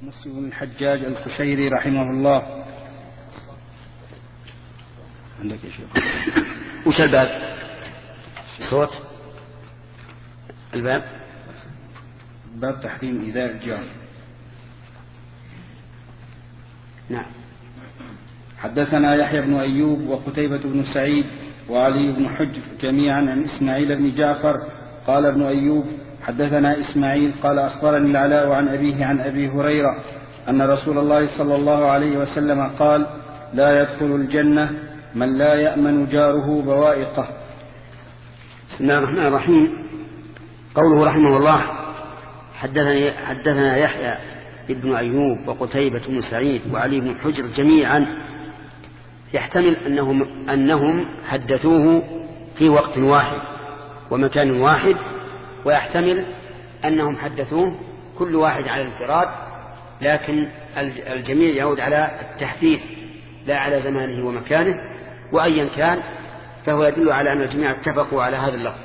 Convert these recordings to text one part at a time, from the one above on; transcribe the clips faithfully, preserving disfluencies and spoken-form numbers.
مسلم بن الحجاج القشيري رحمه الله. عندك يا شيخ؟ وش الباب؟ صوت الباب باب تحريم إيذاء الجار. نعم. حدثنا يحيى بن أيوب وقتيبة بن سعيد وعلي بن حجر جميعا عن إسماعيل بن جعفر قال ابن أيوب حدثنا إسماعيل قال أخبرني العلاء عن أبيه عن أبي هريرة أن رسول الله صلى الله عليه وسلم قال لا يدخل الجنة من لا يأمن جاره بوائقه. بسم الله الرحمن الرحيم. قوله رحمه الله حدثنا, حدثنا يحيى ابن أيوب وقتيبة بن سعيد وعلي بن حجر جميعا، يحتمل أنهم, أنهم حدثوه في وقت واحد ومكان واحد، ويحتمل أنهم حدثوه كل واحد على الانفراد، لكن الجميع يعود على التحديث لا على زمانه ومكانه، وأيا كان فهو يدل على أن الجميع اتفقوا على هذا اللفظ.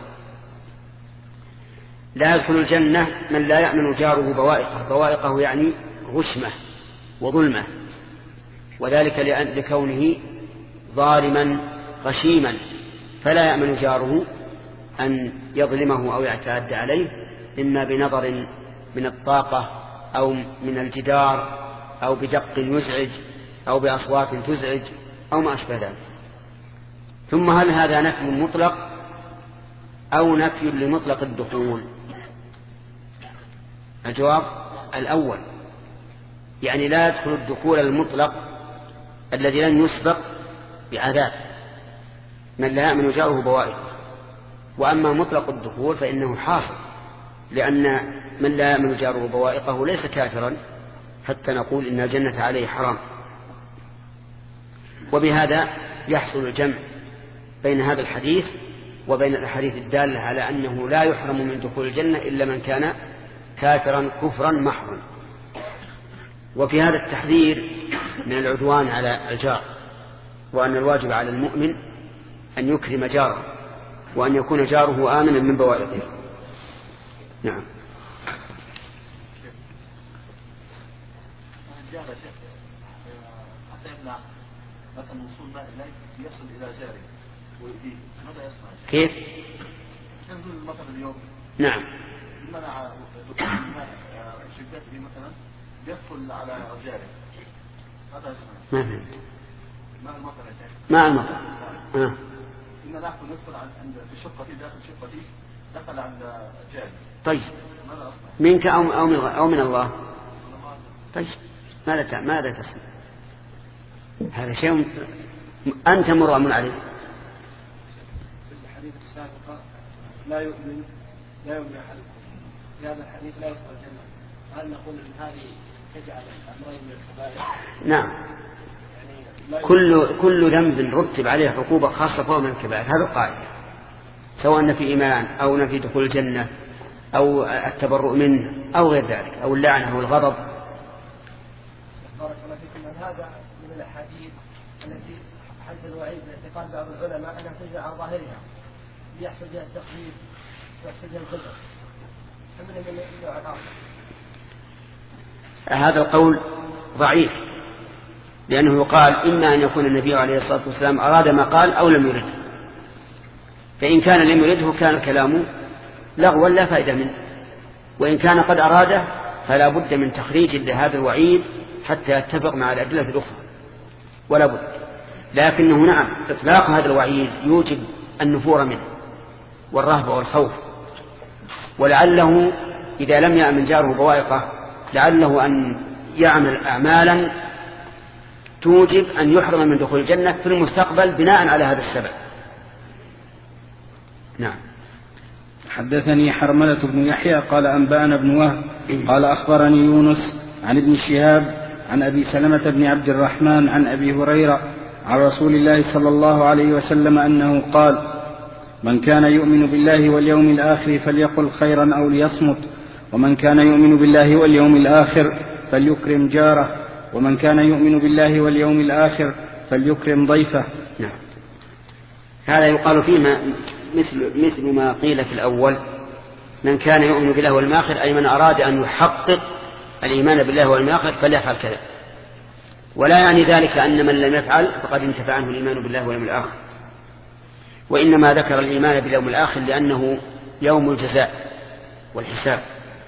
لا يدخل الجنة من لا يأمن جاره بوائقه. بوائقه يعني غشمة وظلمة، وذلك لأن لكونه ظالما غشيما، فلا يأمن جاره أن يظلمه أو يعتاد عليه، إما بنظر من الطاقة أو من الجدار أو بدق يزعج أو بأصوات تزعج أو ما أشبه ذلك. ثم هل هذا نفي مطلق أو نفي لمطلق الدخول؟ الجواب الأول، يعني لا يدخل الدخول المطلق الذي لن يسبق بعذاب من لا يأمن جاره بوائقه. وأما مطلق الدخول فإنه حاصل، لأن من لا يأمن جاره بوائقه ليس كافرا حتى نقول إن الجنة عليه حرام. وبهذا يحصل الجمع بين هذا الحديث وبين الأحاديث الدالة على أنه لا يحرم من دخول الجنة إلا من كان كافرا كفرا محرا. وفي هذا التحذير من العدوان على الجار، وأن الواجب على المؤمن أن يكرم جاره وأن يكون جاره آمنا من بوائقه. نعم. مثلا وصول ماء إليه يصل إلى جاره ويؤذيه، ماذا يصنع؟ كيف؟ ينزل المطر اليوم. نعم. منع دخول الماء شدته مثلا يدخل على جاره، ماذا يصنع؟ ما فهمت. ماء المطر يا شيخ. ماء المطر. آه. إن نحن ندخل عند في شقتي داخل شقتي دخل عند جاره. طيب. ماذا أصنع؟ منك أو أو من أو من الله. طيب. ماذا تع... ماذا تصنع؟ هذا شيء أنت مرغم عليه. في الحديث السابق لا يؤمن لا يؤمن أحدكم، في هذا الحديث لا يدخل الجنة، هل نقول أن هذه تجعل الأمرين من الكبائر؟ نعم. يعني كل كل ذنب رتب عليه عقوبة خاصة فهو من الكبائر، هذا القاعدة، سواء نفي إيمان أو نفي دخول الجنة أو التبرؤ منه أو غير ذلك أو اللعنة أو الغضب. بارك الله فيكم. هذا من الأحاديث التي حد الوعيد باعتقاد بعض العلماء أنها تجري على ظاهرها ليحصل بها التخفيف ويحصل بها الخزر، فمن من النوع الآخر. هذا القول ضعيف، لأنه يقال إما أن يكون النبي عليه الصلاة والسلام أراد ما قال أو لم يرده، فإن كان لم يرده كان كلامه لغوا لا فائدة منه، وإن كان قد أراده فلا بد من تخريج لهذا الوعيد حتى يتفق مع الأدلة الأخرى، ولا بد. لكنه نعم إطلاق هذا الوعيد يوجب النفور منه والرهبة والخوف، ولعله إذا لم يأمن جاره بوائقه لعله أن يعمل أعمالا توجب أن يحرم من دخول الجنة في المستقبل بناء على هذا السبب. نعم. حدثني حرملة بن يحيى قال أنبأنا ابن وهب قال أخبرني يونس عن ابن شهاب عن أبي سلمة بن عبد الرحمن عن أبي هريرة عن رسول الله صلى الله عليه وسلم أنه قال من كان يؤمن بالله واليوم الآخر فليقل خيرا أو ليصمت، ومن كان يؤمن بالله واليوم الآخر فليكرم جاره، ومن كان يؤمن بالله واليوم الآخر فليكرم ضيفه. نعم. هذا يقال فيه ما مثل, مثل ما قيل في الأول، من كان يؤمن بالله واليوم الآخر أي من أراد أن يحقق الإيمان بالله واليوم الآخر فليفعل كذا، ولا يعني ذلك أن من لم يفعل فقد انتفع عنه الإيمان بالله واليوم الآخر، وإنما ذكر الإيمان باليوم الآخر لأنه يوم الجزاء والحساب.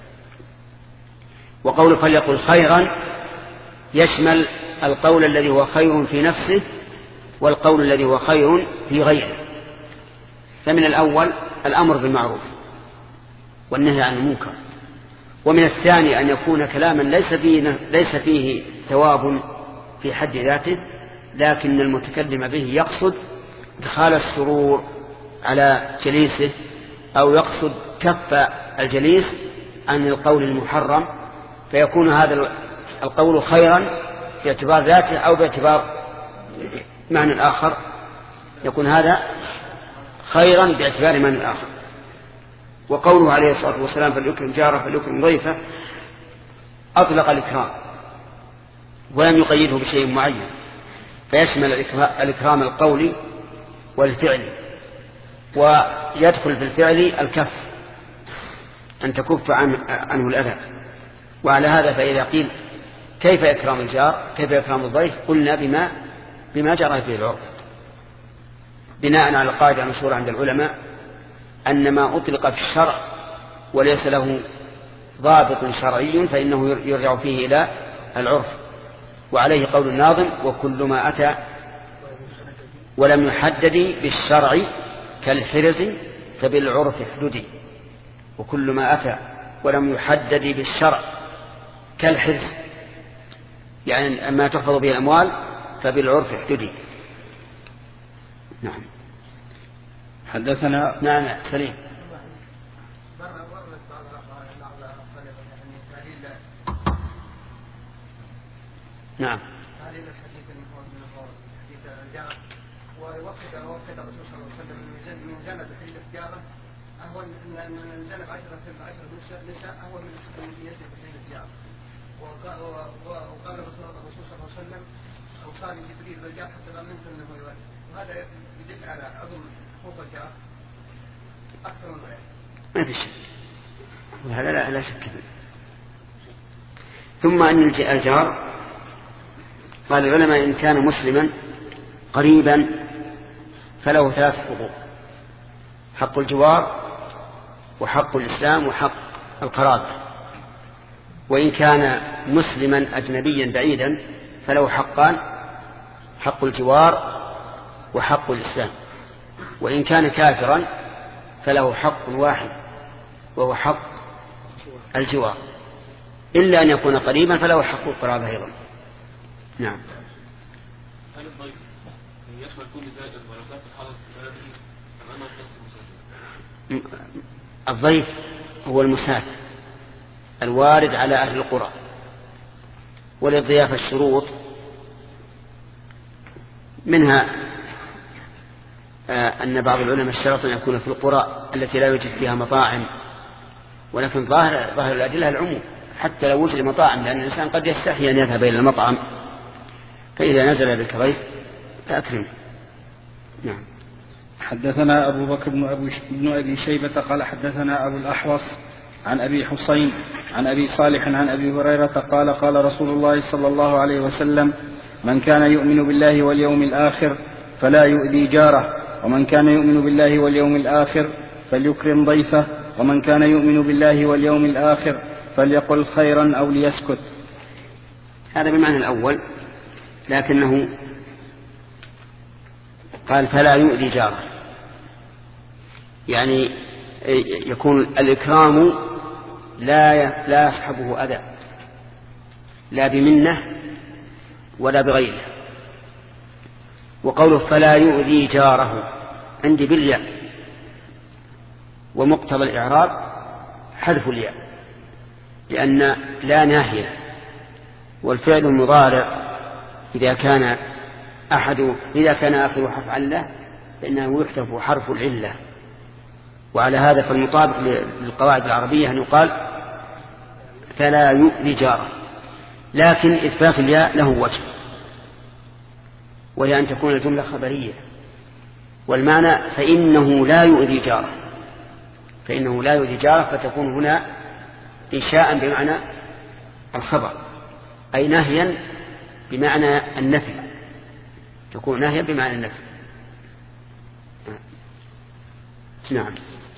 وقول فليقل خيرا يشمل القول الذي هو خير في نفسه والقول الذي هو خير في غيره. فمن الأول الأمر بالمعروف والنهي عن المنكر، ومن الثاني أن يكون كلاما ليس فيه, ليس فيه ثواب في حد ذاته، لكن المتكلم به يقصد إدخال السرور على جليسه أو يقصد كف الجليس عن القول المحرم، فيكون هذا القول خيرا باعتبار ذاته أو باعتبار معنى آخر، يكون هذا خيرا باعتبار معنى آخر. وقوله عليه الصلاة والسلام فليكرم جاره فليكرم ضيفه أطلق الإكرام ولم يقيده بشيء معين، فيشمل الإكرام القولي والفعلي، ويدخل في الفعل الكف أن تكف عنه الأذى. وعلى هذا فإذا قيل كيف إكرام الجار كيف إكرام الضيف قلنا بما, بما جرى فيه العرف، بناء على القاعدة المشهورة عند العلماء أن ما أطلق في الشرع وليس له ضابط شرعي فإنه يرجع فيه إلى العرف. وعليه قول الناظم وكل ما أتى ولم يحدد بالشرع كالحرز فبالعرف احددي. وكل ما أتى ولم يحدد بالشرع كالحرز يعني ما تحفظ به الأموال فبالعرف احددي. نعم. حدثنا نعم سليم. نعم. هذه الحديث من حديث الجار ووقت وقت الرسول صلى الله عليه وسلم من جانب حديث الجاره أهون من جانب عشرة عشرة نساء أهون من يسر حديث الجاره. وقال الرسول صلى الله عليه وسلم أوصاني جبريل بالجار حتى ظننت أنه يولد، وهذا يدل على عظم حقوق الجار أكثر من غيره. ما في شك، وهذا لا, لا شك فيه. ثم أن الجار قال العلماء إن كان مسلما قريبا فله ثلاث حقوق: حق الجوار وحق الإسلام وحق القرابة. وإن كان مسلما أجنبيا بعيدا فله حقان: حق الجوار وحق الإسلام. وإن كان كافرا فله حق واحد وهو حق الجوار، إلا أن يكون قريبا فله حق القرابة أيضا. نعم. هل الضيف يشمل كل زائر ولو كان في حالة بلده أمام المسافر؟ الضيف هو المسافر الوارد على أهل القرى. وللضيافة الشروط منها أن بعض العلماء اشترط أن يكون في القرى التي لا يوجد فيها مطاعم، ولكن ظاهر ظاهر الأدلة العموم حتى لو وجد مطاعم، لأن الإنسان قد يستحي أن يذهب إلى المطعم، فإذا نزل بك ضيف فأكرم. نعم. حدثنا أبو بكر بن أبي, بن أبي شيبة قال حدثنا أبو الأحوص عن أبي حسين عن أبي صالح عن أبي هريرة قال قال رسول الله صلى الله عليه وسلم: من كان يؤمن بالله واليوم الآخر فلا يؤذي جاره، ومن كان يؤمن بالله واليوم الآخر فليكرم ضيفه، ومن كان يؤمن بالله واليوم الآخر فليقل خيرا أو ليسكت. هذا بمعنى الأول، لكنه قال فلا يؤذي جاره، يعني يكون الإكرام لا لا يصحبه أذى، لا بمنه ولا بغيره. وقوله فلا يؤذي جاره عندي بالياء، ومقتضى الإعراب حذف الياء لأن لا ناهية، والفعل المضارع إذا كان أحد إذا كان آخر حرف علة فإنه يحذف حرف العلة. وعلى هذا فالمطابق للقواعد العربية أن يقال فلا يؤذي جاره، لكن إثبات الياء له وجه، وهي أن تكون الجملة خبرية، والمعنى فإنه لا يؤذي جاره، فإنه لا يؤذي جاره فتكون هنا إنشاء بمعنى الخبر، أي نهيا بمعنى النفي، تكون نهيا بمعنى النفي. نعم.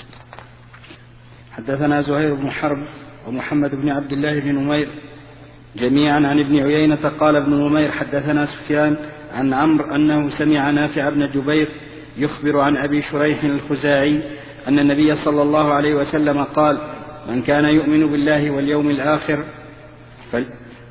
حدثنا زهير بن حرب ومحمد بن عبد الله بن نمير جميعا عن ابن عيينة قال ابن نمير حدثنا سفيان عن عمرو أنه سمع نافع بن جبير يخبر عن أبي شريح الخزاعي أن النبي صلى الله عليه وسلم قال: من كان يؤمن بالله واليوم الآخر فل...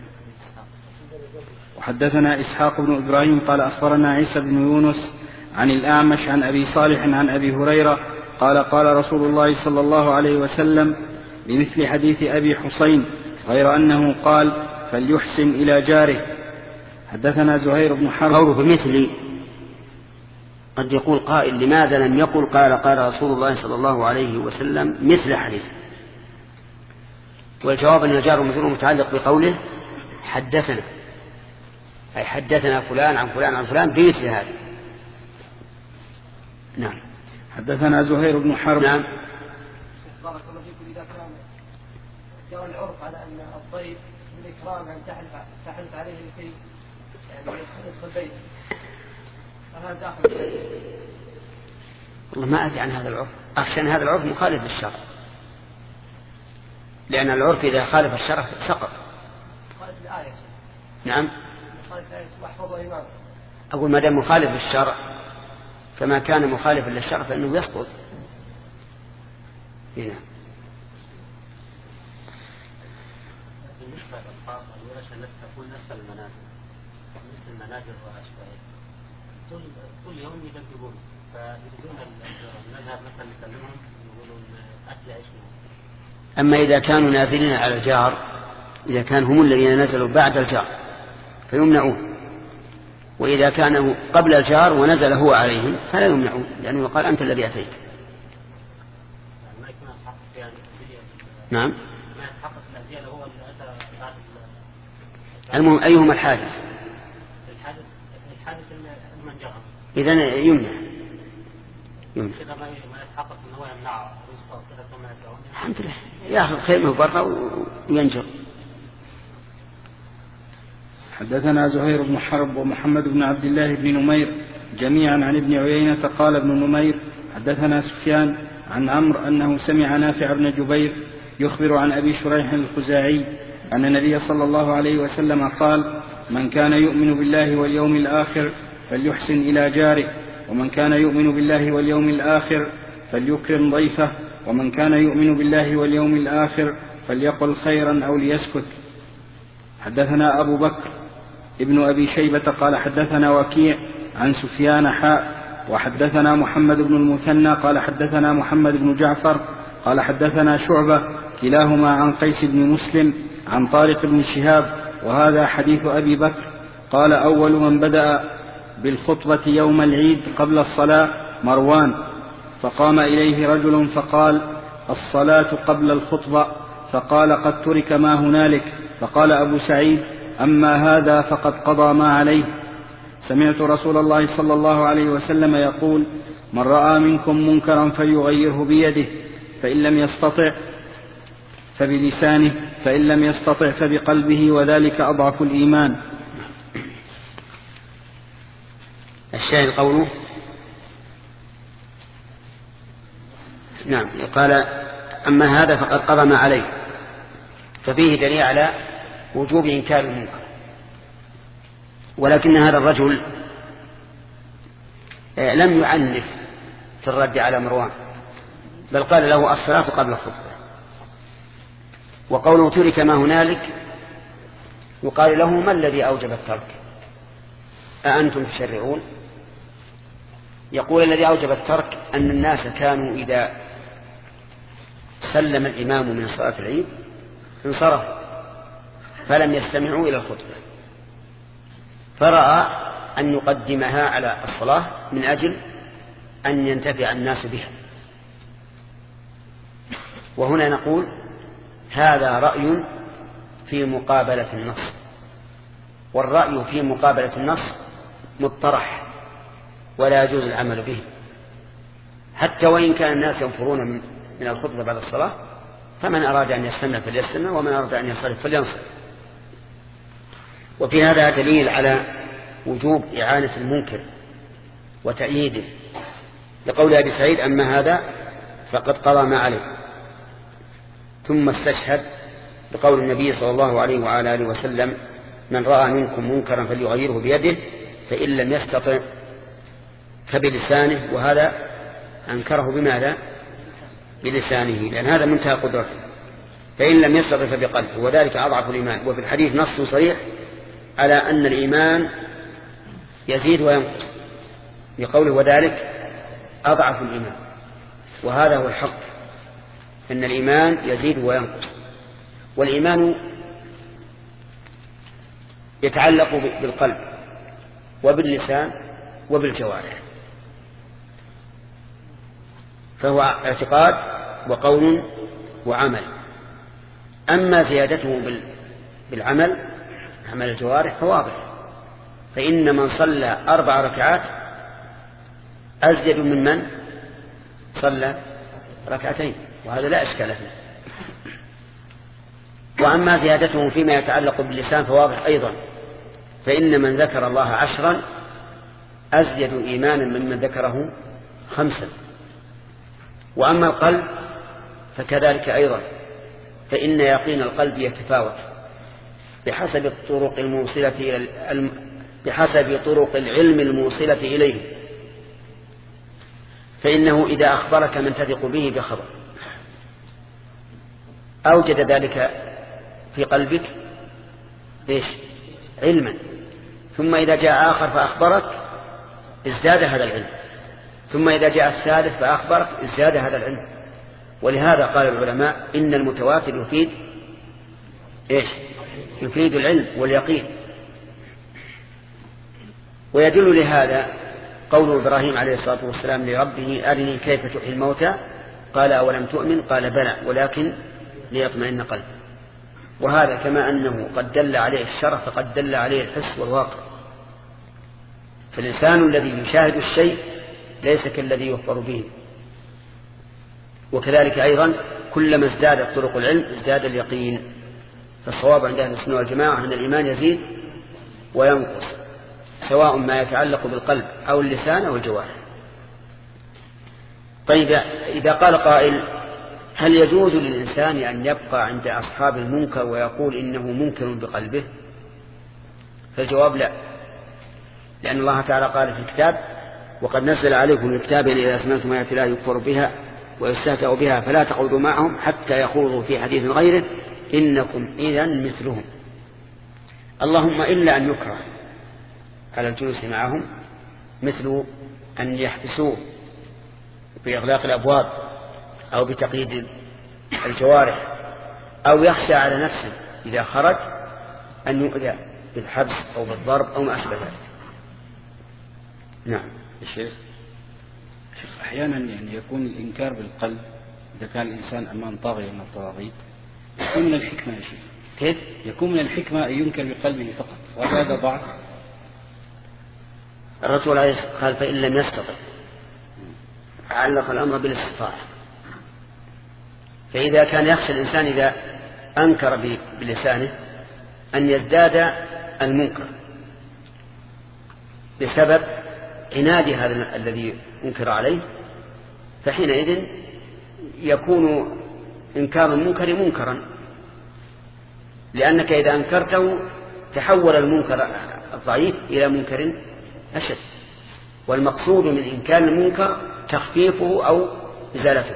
وحدثنا إسحاق بن إبراهيم قال أخبرنا عيسى بن يونس عن الأعمش عن أبي صالح عن أبي هريرة قال: قال رسول الله صلى الله عليه وسلم بمثل حديث أبي حسين غير أنه قال: فليحسن إلى جاره. حدثنا زهير بن حرب. قوله بمثل قد يقول قائل: لماذا لم يقل قال قال رسول الله صلى الله عليه وسلم مثل حديث؟ والجواب أن الجار والمجرور متعلق بقوله حدثنا، أي حدثنا فلان عن فلان عن فلان بمثل هذا. نعم. حدثنا زهير بن حرب. نعم. بارك الله فيكم. إذا كان جرى العرف على أن الضيف من إكرام أن تحلف تحلف عليه لكي يعني يدخل بيته، فهذا داخل البيت؟ والله ما أدري عن هذا العرف، أخشى أن هذا العرف مخالف للشرع، لأن العرف إذا خالف الشرع سقط. مخالف الآية. نعم. مخالف الآية واحفظوا إمامه. أقول ما دام مخالف للشرع فما كان مخالفا للشرع فإنه يسقط. هنا. بالنسبة للأصحاب الورش التي تكون نسبة المنازل مثل المنازل وأشباهها طول طول يوم يدببون، فيريدون نذهب مثلا نكلمهم يقولون أكل عيش. أما إذا كانوا نازلين على الجار، إذا كان هم الذين نزلوا بعد الجار فيمنعون، وإذا كانوا قبل الجار ونزل هو عليهم فلا يمنعون، لأنه قال أنت الذي أتيت. نعم. المهم أيهما الحادث؟ الحادث الحادث من جرى. إذن يمنع. يمنع. كذا ما يتحقق إنه هو يمنع رزقه كذا كما يدعون. الحمد لله يأخذ خيمه برا وينجر. حدثنا زهير بن حرب ومحمد بن عبد الله بن نمير جميعا عن ابن عيينة قال ابن نمير حدثنا سفيان عن عمرو أنه سمع نافع بن جبير يخبر عن أبي شريح الخزاعي أن النبي صلى الله عليه وسلم قال: من كان يؤمن بالله واليوم الآخر فليحسن إلى جاره، ومن كان يؤمن بالله واليوم الآخر فليكرم ضيفه، ومن كان يؤمن بالله واليوم الآخر فليقل خيرا أو ليسكت. حدثنا أبو بكر ابن أبي شيبة قال حدثنا وكيع عن سفيان حاء وحدثنا محمد بن المثنى قال حدثنا محمد بن جعفر قال حدثنا شعبة كلاهما عن قيس بن مسلم عن طارق بن شهاب وهذا حديث أبي بكر. قال: أول من بدأ بالخطبة يوم العيد قبل الصلاة مروان، فقام إليه رجل فقال: الصلاة قبل الخطبة، فقال: قد ترك ما هنالك. فقال أبو سعيد: أما هذا فقد قضى ما عليه. سمعت رسول الله صلى الله عليه وسلم يقول: من رأى منكم منكرا فليغيره بيده، فإن لم يستطع فبلسانه، فإن لم يستطع فبقلبه، وذلك أضعف الإيمان. الشاهد قوله نعم قال: أما هذا فقد قضى ما عليه، ففيه دليل على وجوب إنكار المنكر. ولكن هذا الرجل لم يعنف في الرد على مروان، بل قال له: الصلاة قبل الخطبة. وقوله ترك ما هنالك يقال له: ما الذي أوجب الترك؟ أأنتم تشرعون؟ يقول: الذي أوجب الترك أن الناس كانوا إذا سلم الإمام من صلاة العيد انصرفوا فلم يستمعوا إلى الخطبة، فرأى أن يقدمها على الصلاة من أجل أن ينتفع الناس بها. وهنا نقول: هذا رأي في مقابلة النص، والرأي في مقابلة النص مطرح ولا يجوز العمل به، حتى وإن كان الناس ينفرون من الخطبة بعد الصلاة، فمن أراد أن يستمع فليستمع، ومن أراد أن ينصرف فلينصرف. وفي هذا دليل على وجوب إعانة المنكر وتأييده، لقول أبي سعيد: أما هذا فقد قضى ما عليه. ثم استشهد بقول النبي صلى الله عليه وعلى آله وسلم: من رأى منكم منكرا فليغيره بيده، فإن لم يستطع فبلسانه، وهذا أنكره بماذا؟ بلسانه، لأن هذا منتهى قدرته. فإن لم يستطع فبقلبه، وذلك أضعف الإيمان. وفي الحديث نص صريح على أن الإيمان يزيد وينقص، بقوله: وذلك أضعف الإيمان. وهذا هو الحق، أن الإيمان يزيد وينقص. والإيمان يتعلق بالقلب وباللسان وبالجوارح، فهو اعتقاد وقول وعمل. أما زيادته بالعمل، عمل الجوارح، فواضح. فإن من صلى أربع ركعات أزيد من من صلى ركعتين، وهذا لا إشكال فيه. وأما زيادته فيما يتعلق باللسان فواضح أيضا، فإن من ذكر الله عشرا أزيد إيمانا ممن ذكره خمسا. وأما القلب فكذلك أيضا، فإن يقين القلب يتفاوت بحسب الطرق الموصلة إلى بحسب طرق العلم الموصلة إليه. فإنه إذا أخبرك من تثق به بخبر أوجد ذلك في قلبك إيش؟ علما. ثم إذا جاء آخر فأخبرك ازداد هذا العلم. ثم إذا جاء الثالث فأخبرك ازداد هذا العلم. ولهذا قال العلماء: إن المتواتر يفيد إيش؟ يفيد العلم واليقين. ويدل لهذا قول إبراهيم عليه الصلاة والسلام لربه: أرني كيف تحيي الموتى، قال: أولم تؤمن؟ قال: بلى، ولكن ليطمئن قلبي. وهذا كما أنه قد دل عليه الشرع فقد دل عليه الحس والواقع. فالإنسان الذي يشاهد الشيء ليس كالذي يخبر به. وكذلك أيضا كلما ازدادت طرق العلم ازداد اليقين. فالصواب عند أهل السنة والجماعة أن الإيمان يزيد وينقص، سواء ما يتعلق بالقلب أو اللسان أو الجوارح. طيب، إذا قال قائل: هل يجوز للإنسان أن يبقى عند أصحاب المنكر ويقول إنه منكر بقلبه؟ فالجواب لا، لأن الله تعالى قال في الكتاب: وقد نزل عليكم الكتاب إذا سمعتم آيات الله يكفر بها ويستهزأ بها فلا تقعدوا معهم حتى يخوضوا في حديث غيره إنكم إذن مثلهم. اللهم إلا أن يكره على الجلوس معهم، مثل أن يحبسوه بإغلاق الأبواب أو بتقييد الجوارح، أو يخشى على نفسه إذا خرج أن يؤذى بالحبس أو بالضرب أو ما أشبه ذلك. نعم. الشيخ أحيانا يعني يكون الإنكار بالقلب إذا كان الإنسان أمام طاغية من الطواغيت، يكون من الحكمة يا شيخ. كيف؟ يكون من الحكمة أن ينكر بقلبه فقط، وهذا ضعف. الرسول عليه الصلاة والسلام قال: فإن لم يستطع، علق الأمر بالاستطاعة. فإذا كان يخشى الإنسان إذا أنكر بلسانه أن يزداد المنكر بسبب عناد هذا الذي أنكر عليه، فحينئذ يكون إنكار المنكر منكرا، لأنك إذا أنكرته تحول المنكر الضعيف إلى منكر أشد. والمقصود من إنكار المنكر تخفيفه أو إزالته.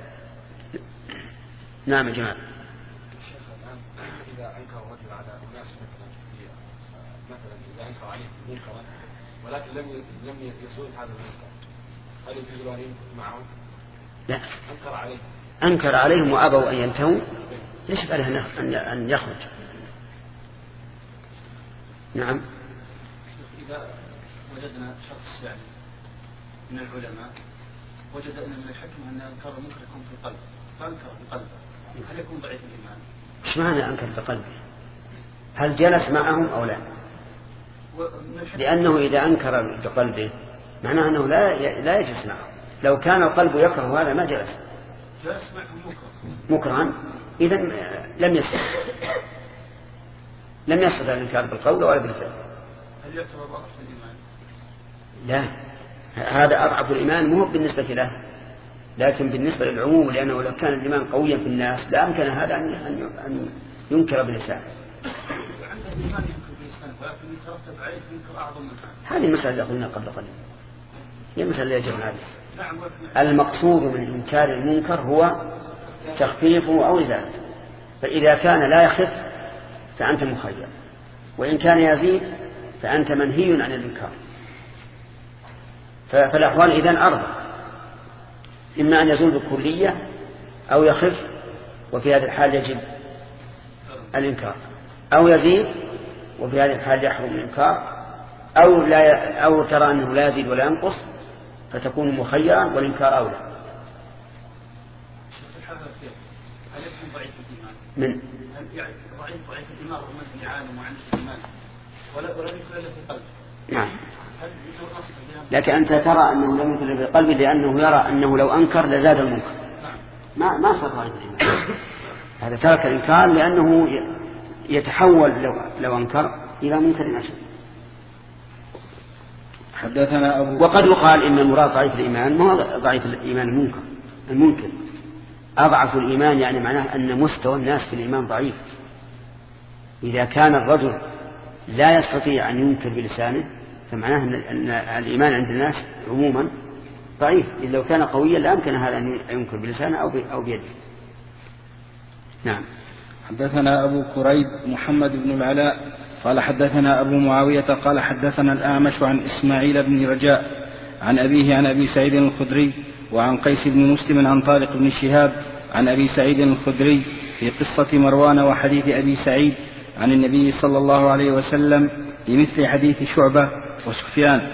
نعم يا جماعة. الشيخ الآن إذا أنكر الرجل على الناس مثلا مثلا إذا أنكر عليه منكرا ولكن لم لم يزول هذا المنكر، هل يجوز له أن ينكر معهم؟ لا. أنكر عليه أنكر عليهم وأبوا أن ينتهوا، يجب عليه أن يخرج. نعم. إذا وجدنا شخص يعني من العلماء وجد أن من الحكمة أن أنكر المنكر يكون في القلب، فأنكر بقلبه، هل يكون ضعيف الإيمان؟ إيش معنى أنكر بقلبه؟ هل جلس معهم أو لا؟ لأنه إذا أنكر بقلبه معناه أنه لا لا يجلس معهم. لو كان القلب يكره هذا ما جلس. جلس معهم مكره. مكرها إذن لم يسلم. لم يستطع الإنكار بالقول ولا بالفعل. هل يعتبر ضعف الإيمان؟ لا، هذا أضعف الإيمان مو بالنسبة له، لكن بالنسبة للعموم، لأنه لو كان الإيمان قويا في الناس لا أمكن هذا أن ينكر بلسانه. هذه المسألة اللي قلنا قبل قليل، هي المسألة اللي يجب عليها. المقصود من إنكار المنكر هو تخفيفه أو إزالته، فإذا كان لا يخف فأنت مخير، وإن كان يزيد فأنت منهي عن الإنكار. فالأحوال إذن أربع، إما أن يزول بالكلية أو يخف، وفي هذه الحال يجب الإنكار، أو يزيد وفي هذه الحال يحرم الإنكار، أو, لا أو ترى أنه لا يزيد ولا ينقص فتكون مخيرا والإنكار أولى. من يعني ضعيف ضعيف الإيمان رغم أنه يعاني وعنده الإيمان ولا ولا يدخل إلا في قلبه. نعم. لكن أنت ترى أنه لم يدخل في قلبه لأنه يرى أنه لو أنكر لزاد المنكر. ما ما صار ضعيف الإيمان. هذا ترك الإنكار لأنه يتحول لو لو أنكر إلى منكر أشد. حدثنا أبو وقد يقال إن المراد ضعيف الإيمان ما هو ضعيف الإيمان المنكر الممكن أضعف الإيمان، يعني معناه أن مستوى الناس في الإيمان ضعيف. إذا كان الرجل لا يستطيع أن ينكر بلسانه فمعناه أن الإيمان عند الناس عموما ضعيف. إذا لو كان قويا لا يمكن هذا أن ينكر بلسانه أو بيده. نعم. حدثنا أبو كريب محمد بن العلاء قال حدثنا أبو معاوية قال حدثنا الأعمش عن إسماعيل بن رجاء عن أبيه عن أبي سعيد الخدري وعن قيس بن مسلم عن طارق بن شهاب عن أبي سعيد الخدري في قصة مروان وحديث أبي سعيد عن النبي صلى الله عليه وسلم بمثل حديث شعبة وسفيان.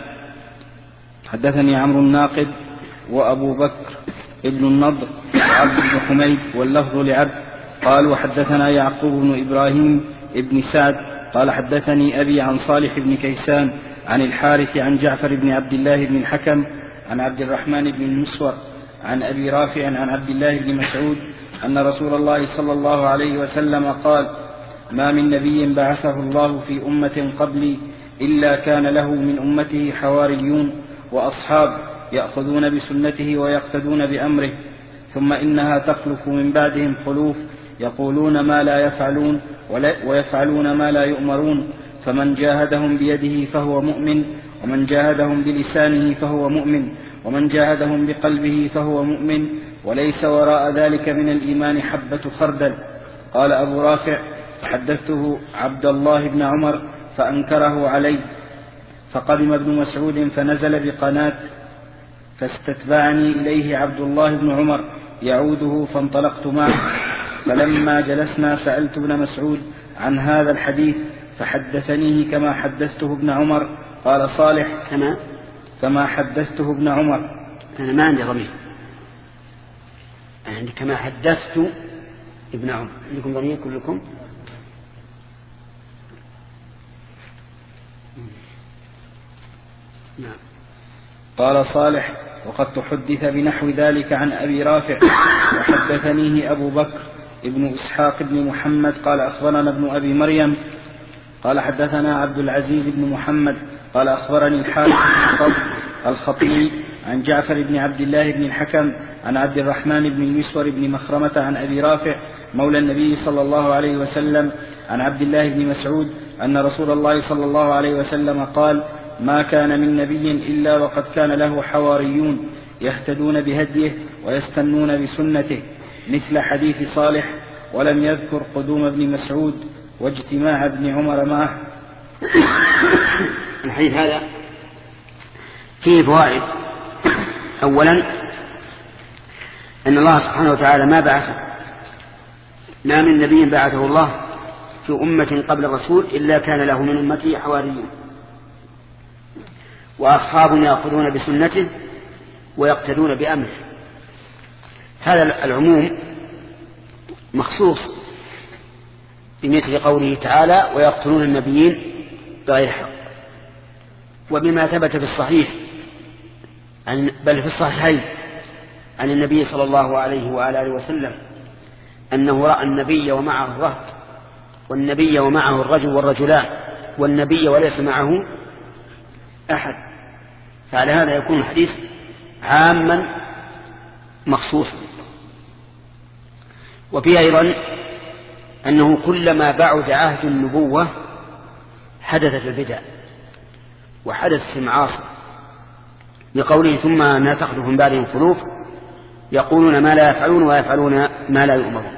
حدثني عمرو الناقد وأبو بكر ابن النضر وعبد بن حميد واللفظ لعبد قال وحدثنا يعقوب بن إبراهيم ابن سعد قال حدثني أبي عن صالح بن كيسان عن الحارث عن جعفر بن عبد الله بن الحكم عن عبد الرحمن بن المسور عن أبي رافع عن عبد الله بن مسعود أن رسول الله صلى الله عليه وسلم قال ما من نبي بعثه الله في أمة قبلي إلا كان له من أمته حواريون وأصحاب يأخذون بسنته ويقتدون بأمره ثم إنها تخلف من بعدهم خلوف يقولون ما لا يفعلون ويفعلون ما لا يؤمرون فمن جاهدهم بيده فهو مؤمن ومن جاهدهم بلسانه فهو مؤمن ومن جاهدهم بقلبه فهو مؤمن وليس وراء ذلك من الإيمان حبة خردل. قال أبو رافع حدثته عبد الله بن عمر فأنكره علي فقدم ابن مسعود فنزل بقناة فاستتبعني إليه عبد الله بن عمر يعوده فانطلقت معه فلما جلسنا سألت ابن مسعود عن هذا الحديث فحدثنيه كما حدثته ابن عمر. قال صالح كما كما حدثته ابن عمر. أنا ما عندي ضمير، عندي كما حدثت ابن عمر. عندكم ضمير كلكم؟ نعم. قال صالح وقد تحدث بنحو ذلك عن أبي رافع وحدثنيه أبو بكر ابن إسحاق بن محمد قال أخبرنا ابن أبي مريم قال حدثنا عبد العزيز بن محمد قال أخبرني الحارث بن الخطيب عن جعفر بن عبد الله بن الحكم عن عبد الرحمن بن المسور بن مخرمة عن أبي رافع مولى النبي صلى الله عليه وسلم عن عبد الله بن مسعود أن رسول الله صلى الله عليه وسلم قال ما كان من نبي إلا وقد كان له حواريون يهتدون بهديه ويستنون بسنته مثل حديث صالح ولم يذكر قدوم ابن مسعود واجتماع ابن عمر معه. الحديث هذا فيه فوائد. أولا أن الله سبحانه وتعالى ما بعث ما من نبي بعثه الله في أمة قبل الرسول إلا كان له من أمته حواريون وأصحاب يأخذون بسنته ويقتدون بأمره. هذا العموم مخصوص بمثل قوله تعالى ويقتلون النبيين بغير حق، وبما ثبت في الصحيح بل في الصحيحين عن النبي صلى الله عليه وآله وسلم أنه رأى النبي ومعه الرهط والنبي ومعه الرجل والرجلان والنبي وليس معه أحد، فعلى هذا يكون الحديث عاما مخصوصا. وفيه أيضا أنه كلما بعد عهد النبوة حدثت البدع وحدثت المعاصي، لقوله ثم لا تخلف من بعدهم خلوف يقولون ما لا يفعلون ويفعلون ما لا يؤمرون.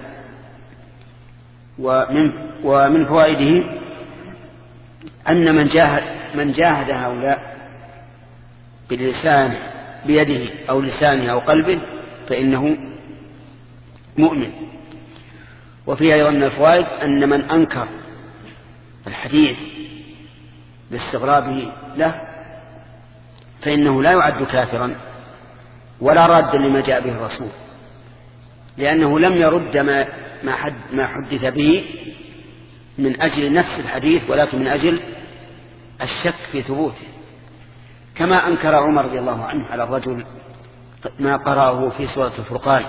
ومن, ومن فوائده أن من جاهد, من جاهد هؤلاء باللسان بيده أو لسانه أو قلبه فإنه مؤمن. وفيها أيضا من الفوائد أن من أنكر الحديث لاستغرابه له فإنه لا يعد كافرا ولا راد لما جاء به الرسول، لأنه لم يرد ما, ما, حد ما حدث به من أجل نفس الحديث ولكن من أجل الشك في ثبوته، كما أنكر عمر رضي الله عنه على الرجل ما قرأه في سورة الفرقان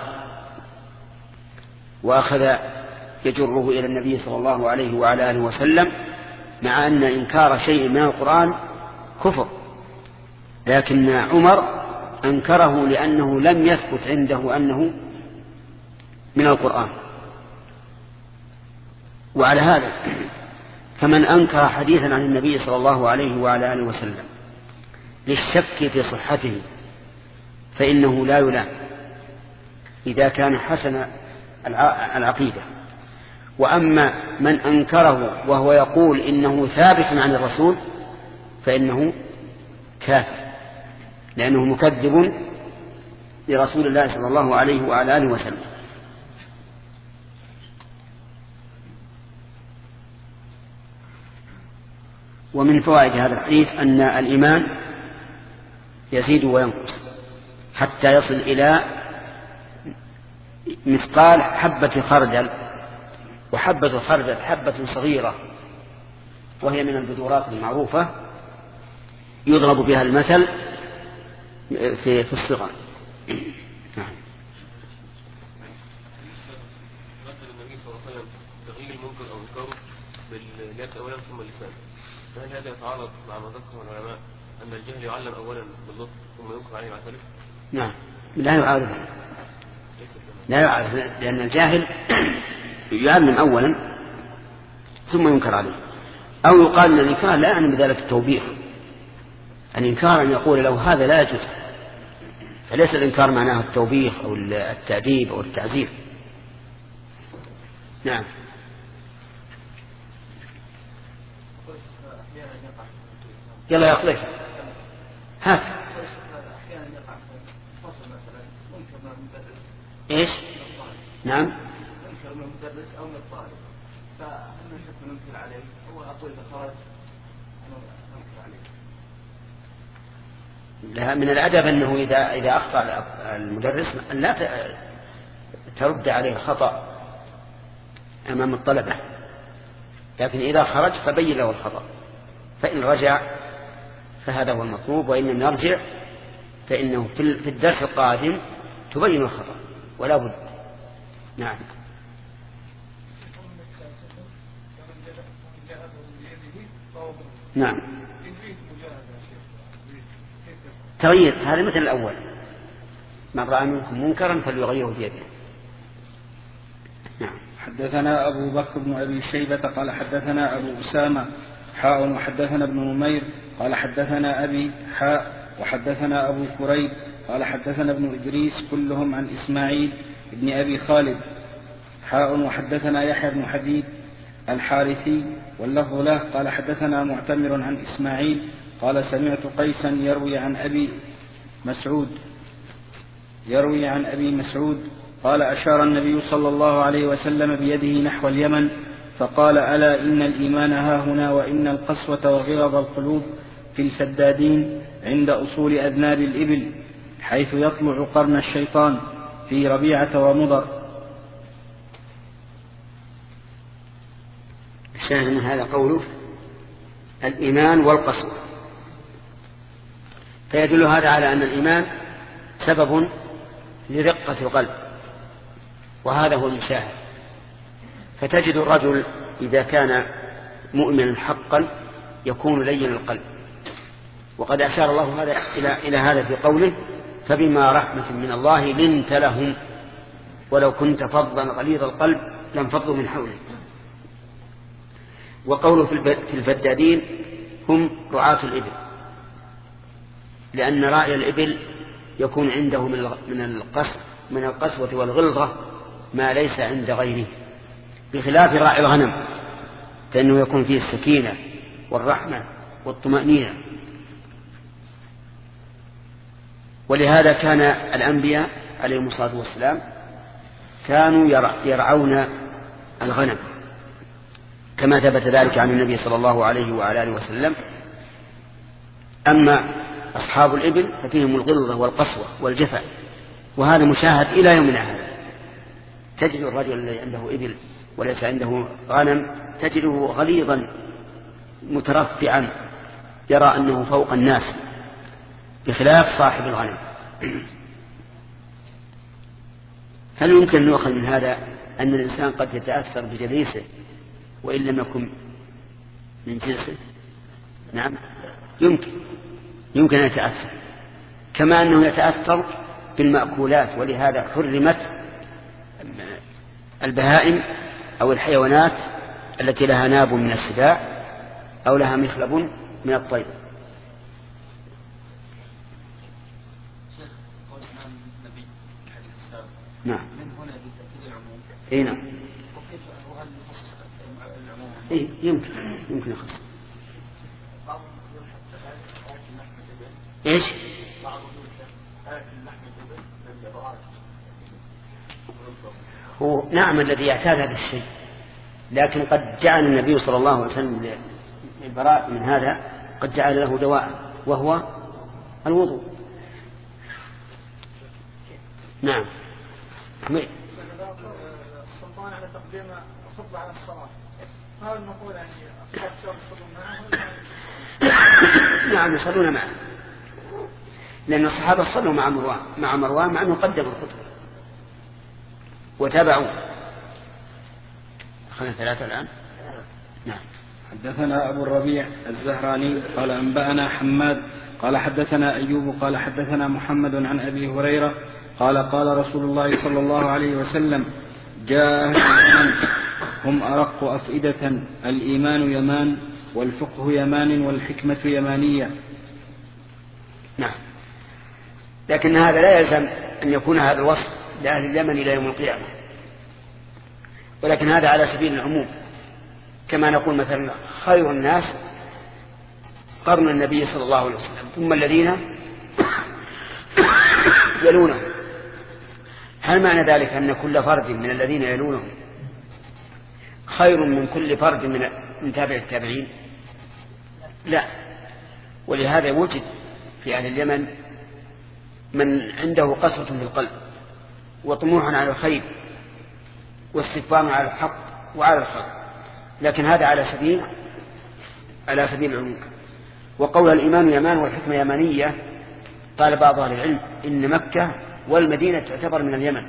وأخذ يجره إلى النبي صلى الله عليه وعلى آله وسلم، مع أن إنكار شيء من القرآن كفر، لكن عمر أنكره لأنه لم يثبت عنده أنه من القرآن. وعلى هذا فمن أنكر حديثا عن النبي صلى الله عليه وعلى آله وسلم للشك في صحته فإنه لا يلام إذا كان حسن العقيدة. وأما من أنكره وهو يقول إنه ثابت عن الرسول فإنه كافر، لأنه مكذب لرسول الله صلى الله عليه وعلى آله وسلم. ومن فوائد هذا الحديث أن الإيمان يزيد وينقص حتى يصل إلى مثقال حبة خردل، وحبة الخردل حبة صغيرة وهي من البذورات المعروفة يضرب بها المثل في, في الصغر. نعم. مثل النبي صلى الله عليه وسلم تغيير المنكر أو إنكاره باليد أولا ثم اللسان، فهل هذا يتعارض مع ما ذكره العلماء أن الجهل يعلم أولا باللطف ثم ينكر عليه بعد ذلك؟ نعم، لا يعارض، لا يعارض، لأن الجاهل يعلم أولا ثم ينكر عليه. أو يقال أن الإنكار لا يعني بذلك التوبيخ، الإنكار أن يقول له هذا لا يجوز، فليس الإنكار معناه التوبيخ أو التأديب أو التعزير. نعم. يلا يا خليفة هات. إيش؟ نعم. ينكر من المدرس أو من الطالب، فهل نحب ننكر عليه؟ هو أقول إذا خرج ننكر عليه. لا، من الأدب أنه إذا إذا أخطأ المدرس لا ترد عليه الخطأ أمام الطلبة، لكن إذا خرج فبين له الخطأ، فإن رجع فهذا هو المطلوب، وإن لم يرجع فإنه في الدرس القادم تبين الخطأ ولا بد. نعم. نعم. تغيير هذا مثل الأول، من رأى منكم منكرا فليغيره بيده. نعم. حدثنا أبو بكر بن أبي شيبة قال حدثنا أبو أسامة حاء وحدثنا ابن نمير قال حدثنا أبي حاء وحدثنا أبو كريب قال حدثنا ابن إدريس كلهم عن إسماعيل ابن أبي خالد حاء وحدثنا يحيى بن حبيب الحارثي واللفظ له قال حدثنا معتمر عن إسماعيل قال سمعت قيسا يروي عن أبي مسعود يروي عن أبي مسعود قال أشار النبي صلى الله عليه وسلم بيده نحو اليمن فقال ألا إن الإيمان هاهنا وإن القسوة وغلظ القلوب في الفدادين عند أصول أذناب الإبل حيث يطلع قرن الشيطان في ربيعة ومضر. الشاهد من هذا قوله الإيمان والقسوة، فيدل هذا على أن الإيمان سبب لرقة القلب، وهذا هو المشاهد. فتجد الرجل إذا كان مؤمنا حقا يكون لين القلب. وقد أشار الله هذا إلى إلى هذا في قوله فبما رحمة من الله لنت لهم ولو كنت فظا غليظ القلب لانفضوا من حولك. وقوله في الفدادين هم رعاة الإبل، لأن راعي الإبل يكون عنده من القسوة من القسوة والغلظة ما ليس عند غيره، بخلاف راعي الغنم فإنه يكون فيه السكينة والرحمة والطمأنينة. ولهذا كان الأنبياء عليهم الصلاة والسلام كانوا يرعون الغنم، كما ثبت ذلك عن النبي صلى الله عليه وعلى آله وسلم. أما أصحاب الإبل ففيهم الغلظة والقسوة والجفاء، وهذا مشاهد إلى يومنا هذا. تجد الرجل الذي عنده إبل وليس عنده غنم تجده غليظا مترفعا يرى أنه فوق الناس، بخلاف صاحب الغنم. هل يمكن أن نؤخذ من هذا أن الإنسان قد يتأثر بجليسه وإن لم يكن من جنسه؟ نعم يمكن يمكن أن يتأثر، كما أنه يتأثر بالمأكولات، ولهذا حرمت البهائم أو الحيوانات التي لها ناب من السباع أو لها مخلب من الطير. نعم من هنا بالتأكيد العموم. اي نعم. وكيف وهل يخصص العموم؟ اي يمكن يمكن يخصص. ايش؟ هو نعم الذي يعتاد هذا الشيء، لكن قد جعل النبي صلى الله عليه وسلم للبراءة من هذا قد جعل له دواء وهو الوضوء. نعم. السلطان على تقديم الخطبة على الصلاة، هل نقول يعني أصحاب الشيخ يصلون معه؟ نعم يصلون معه، لأن الصحابة صلوا مع مروان مع مروان مع أنه قدم الخطبة وتابعوا. أخذنا ثلاثة الآن. نعم. حدثنا أبو الربيع الزهراني قال أنبأنا حماد قال حدثنا أيوب قال حدثنا محمد عن أبي هريرة قال قال رسول الله صلى الله عليه وسلم جاء أهل اليمن هم أرق أفئدة، الإيمان يمان والفقه يمان والحكمة يمانية. نعم. لكن هذا لا يلزم أن يكون هذا الوصف لأهل اليمن إلى يوم القيامة، ولكن هذا على سبيل العموم، كما نقول مثلا خير الناس قرن النبي صلى الله عليه وسلم ثم الذين يلونه. هل معنى ذلك أن كل فرد من الذين يلونهم خير من كل فرد من من تابع التابعين؟ لا. ولهذا وجد في أهل اليمن من عنده قسوة في القلب وطموح على الخير واستكبار على الحق وعلى الخير، لكن هذا على سبيل على سبيل العموم. وقول الإيمان يمان والحكمة يمانية قال بعض أهل العلم إن مكة والمدينة تعتبر من اليمن،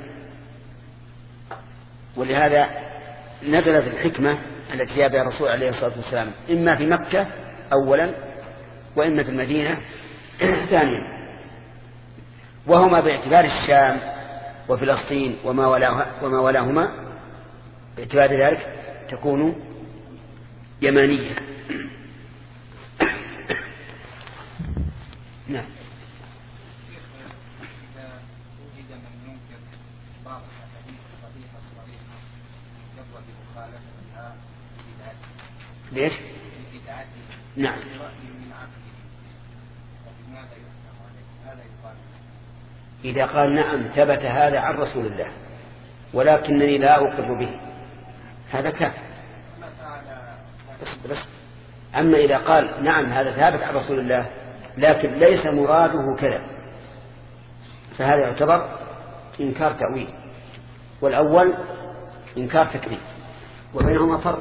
ولهذا نزلت الحكمة التي جاء بها الرسول عليه الصلاة والسلام إما في مكة أولا وإما في المدينة ثانيا، وهما باعتبار الشام وفلسطين وما ولاها وما ولاهما باعتبار ذلك تكون يمانية. نعم. ليش؟ نعم. إذا قال نعم ثبت هذا عن رسول الله ولكنني لا أقر به هذا كافر. بس بس. أما إذا قال نعم هذا ثابت عن رسول الله لكن ليس مراده كذا فهذا يعتبر إنكار تأويل، والأول إنكار تكذيب وبينهما فرق.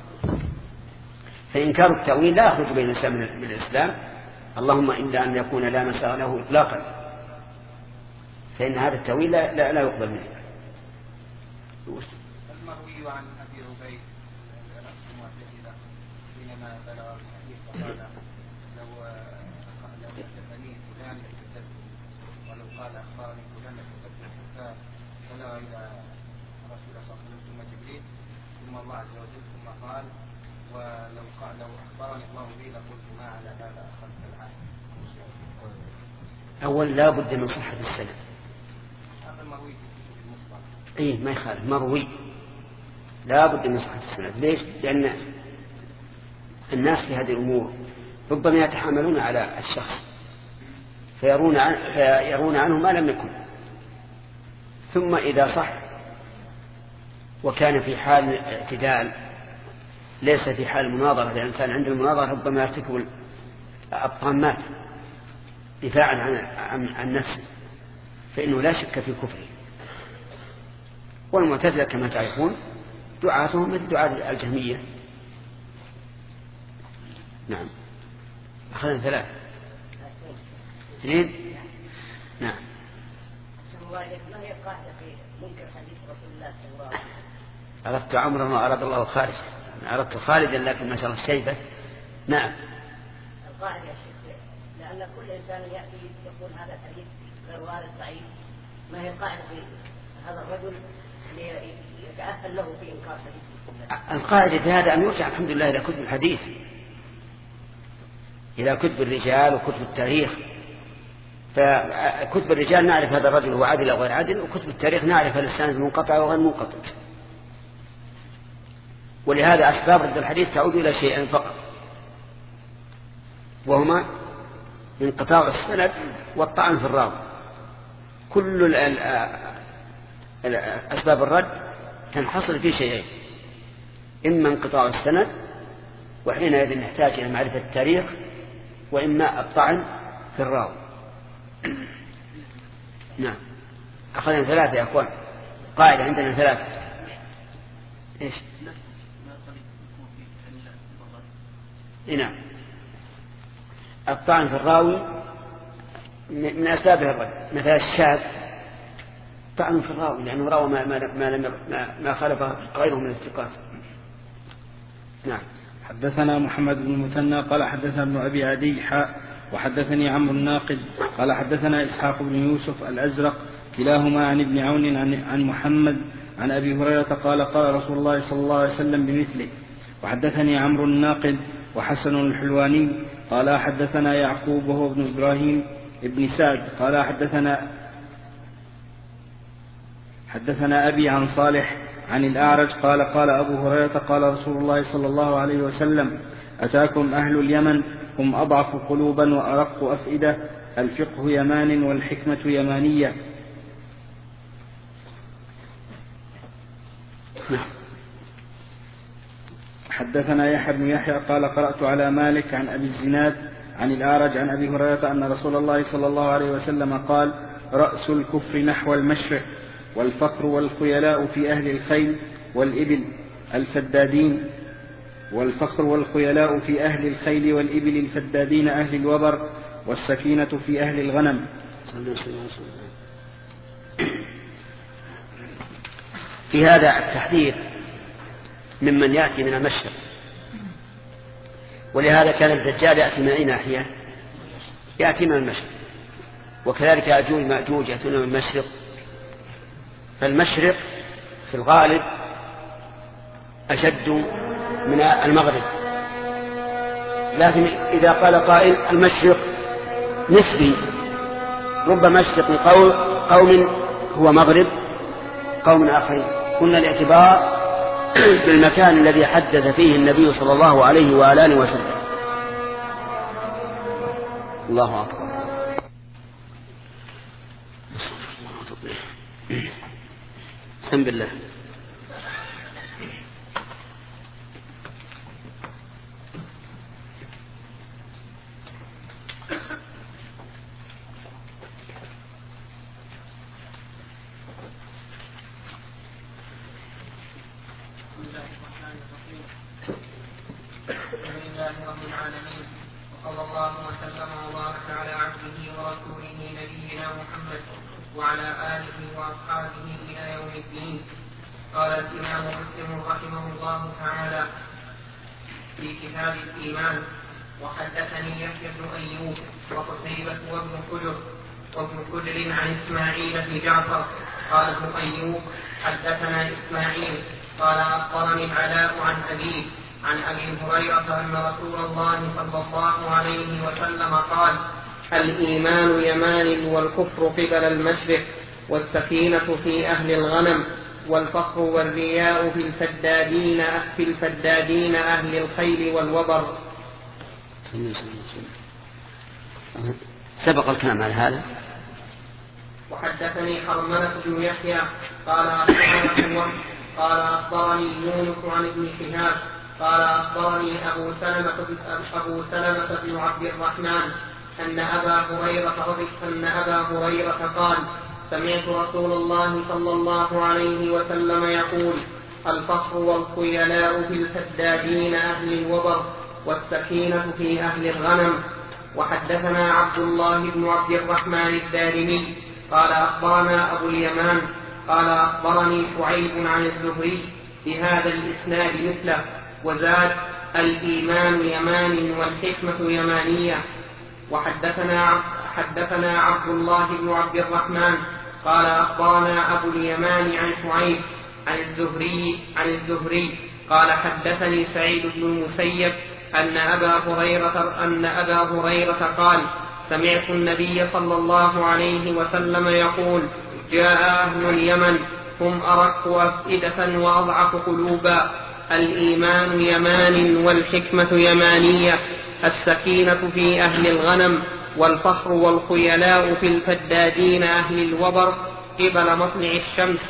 فإنكار التأويل لا يخرج بين الإنسان من الإسلام اللهم إلا أن يكون لا مساء له إطلاقا، فإن هذا التأويل لا, لا, لا يقبل منه. المروي عن أبي عبيد بلغ الحديث فقال لو لو حدثني فلان لكتبته، ولو قال أخبرني فلان لكتبته، فبلغ إلى رسول الله صلى الله عليه وسلم ثم جبريل ثم الله عز وجل ثم قال ولو قال لو أخبرني الله به لقلت ما على هذا أخذت العهد. أول لا بد من صحة السند. هذا مروي في المصطلح. إيه ما يخالف مروي لا بد من صحة السند. ليش؟ لأن الناس في هذه الأمور ربما يتحاملون على الشخص فيرون, عن فيرون عنه ما لم يكن، ثم إذا صح وكان في حال اعتدال ليس في حال المناظرة، الإنسان عند المناظرة ربما يرتكب الطامات دفاعا عن, عن, عن نفسه، فإنه لا شك في كفره. والمعتزلة كما تعرفون دعاتهم مثل دعاة الجهمية. نعم أخذنا ثلاث اثنين. نعم. ما هي القاعدة في منكر حديث رسول الله صلى الله عليه وسلم؟ أردت عمرا وأراد الله خالد، أردت خالدا لكن ما شاء الله الشيبة. نعم. القاعدة يا شيخ لأن كل إنسان يأتي يقول هذا الحديث غير وارد ضعيف، ما هي القاعدة في هذا الرجل اللي يتأهل له في إنكار حديث؟ القاعدة في هذا أن يرجع الحمد لله إلى كتب الحديث، إلى كتب الرجال وكتب التاريخ. فكتب الرجال نعرف هذا الرجل هو عادل أو غير عادل، وكتب التاريخ نعرف هل السند منقطع أو غير منقطع. ولهذا أسباب رد الحديث تعود إلى شيئين فقط، وهما انقطاع السند والطعن في الراوي. كل أسباب الرد تنحصر في شيئين، إما انقطاع السند وحينئذ نحتاج إلى معرفة التاريخ، وإما الطعن في الراوي. نعم أخذنا ثلاثة يا أخوان، قاعدة عندنا ثلاثة. إيش؟ نعم الطعن في الراوي من أسبابها الرد، مثلا الشاذ طعن في الراوي لأنه راوي ما, ما, ما, ما, ما خالف غيره من الثقات. نعم. حدثنا محمد بن المثنى قال حدثنا ابن أبي عدي حاء وحدثني عمرو الناقد قال حدثنا إسحاق بن يوسف الأزرق كلاهما عن ابن عون عن, عن محمد عن أبي هريرة قال قال رسول الله صلى الله عليه وسلم بمثله. وحدثني عمرو الناقد وحسن الحلواني قال حدثنا يعقوب وهو ابن إبراهيم ابن سعد قال حدثنا حدثنا أبي عن صالح عن الأعرج قال قال أبو هريرة قال رسول الله صلى الله عليه وسلم أتاكم أهل اليمن هم أضعف قلوبا وأرق أفئدة، الفقه يمان والحكمة يمانية. حدثنا يحيى بن يحيى قال قرأت على مالك عن أبي الزناد عن الأعرج عن أبي هريرة أن رسول الله صلى الله عليه وسلم قال رأس الكفر نحو المشرق، والفقر والخيلاء في أهل الخيل والإبل الفدادين والفقر والخيلاء في أهل الخيل والإبل الفدادين أهل الوبر، والسكينة في أهل الغنم. في هذا التحذير ممن يأتي من المشرق، ولهذا كان الدجال يأتي من أي ناحية؟ يأتي من المشرق، وكذلك يأجوج مأجوج يأتون من المشرق. فالمشرق في الغالب أشد من المغرب، لكن إذا قال قائل المشرق نسبي، رب مشرق قوم, قوم هو مغرب قوم آخرين. قلنا الاعتبار بالمكان الذي حدث فيه النبي صلى الله عليه وآله وسلم. الله أكبر. بسم الله. وعلى آله وأصحابه إلى يوم الدين. قال الإمام مسلم رحمه الله تعالى: في كتاب الإيمان. وحدثني يحيى بن أيوب وقتيبة وابن حجر وابن حجر عن إسماعيل بن جعفر قال ابن أيوب حدثنا إسماعيل قال أخبرني العلاء عن أبيه عن أبي هريرة أن رسول الله صلى الله عليه وسلم قال: الإيمان يمان والكفر قبل المشرق، والسكينة في أهل الغنم، والفخر والرياء في الفدادين في الفدادين أهل الخيل والوبر. سبق الكلام على هذا. وحدثني حرملة بن يحيى قال أخبرني قال أخبرني يونس عن ابن شهاب قال أخبرني أبو سلمة أبو سلمة بن عبد الرحمن أن أبا هريرة أن أبا هريرة قال: سمعت رسول الله صلى الله عليه وسلم يقول: الفخر والخيلاء في الفدادين أهل الوبر، والسكينة في أهل الغنم. وحدثنا عبد الله بن عبد الرحمن الدارمي قال أخبرنا أبو اليمان قال أخبرني شعيب عن الزهري بهذا الإسناد مثله، وزاد: الإيمان يمان والحكمة يمانية. وحدثنا حدثنا عبد الله بن عبد الرحمن قال أخبرنا أبو اليمان عن شعيب عن الزهري عن الزهري قال حدثني سعيد بن المسيب أن أبا هريرة أن أبا هريرة قال: سمعت النبي صلى الله عليه وسلم يقول: جاء أهل اليمن هم أرق أفئدة وأضعف قلوبا، الإيمان يمان والحكمة يمانية، السكينة في أهل الغنم، والفخر والخيلاء في الفدادين أهل الوبر قبل مطلع الشمس.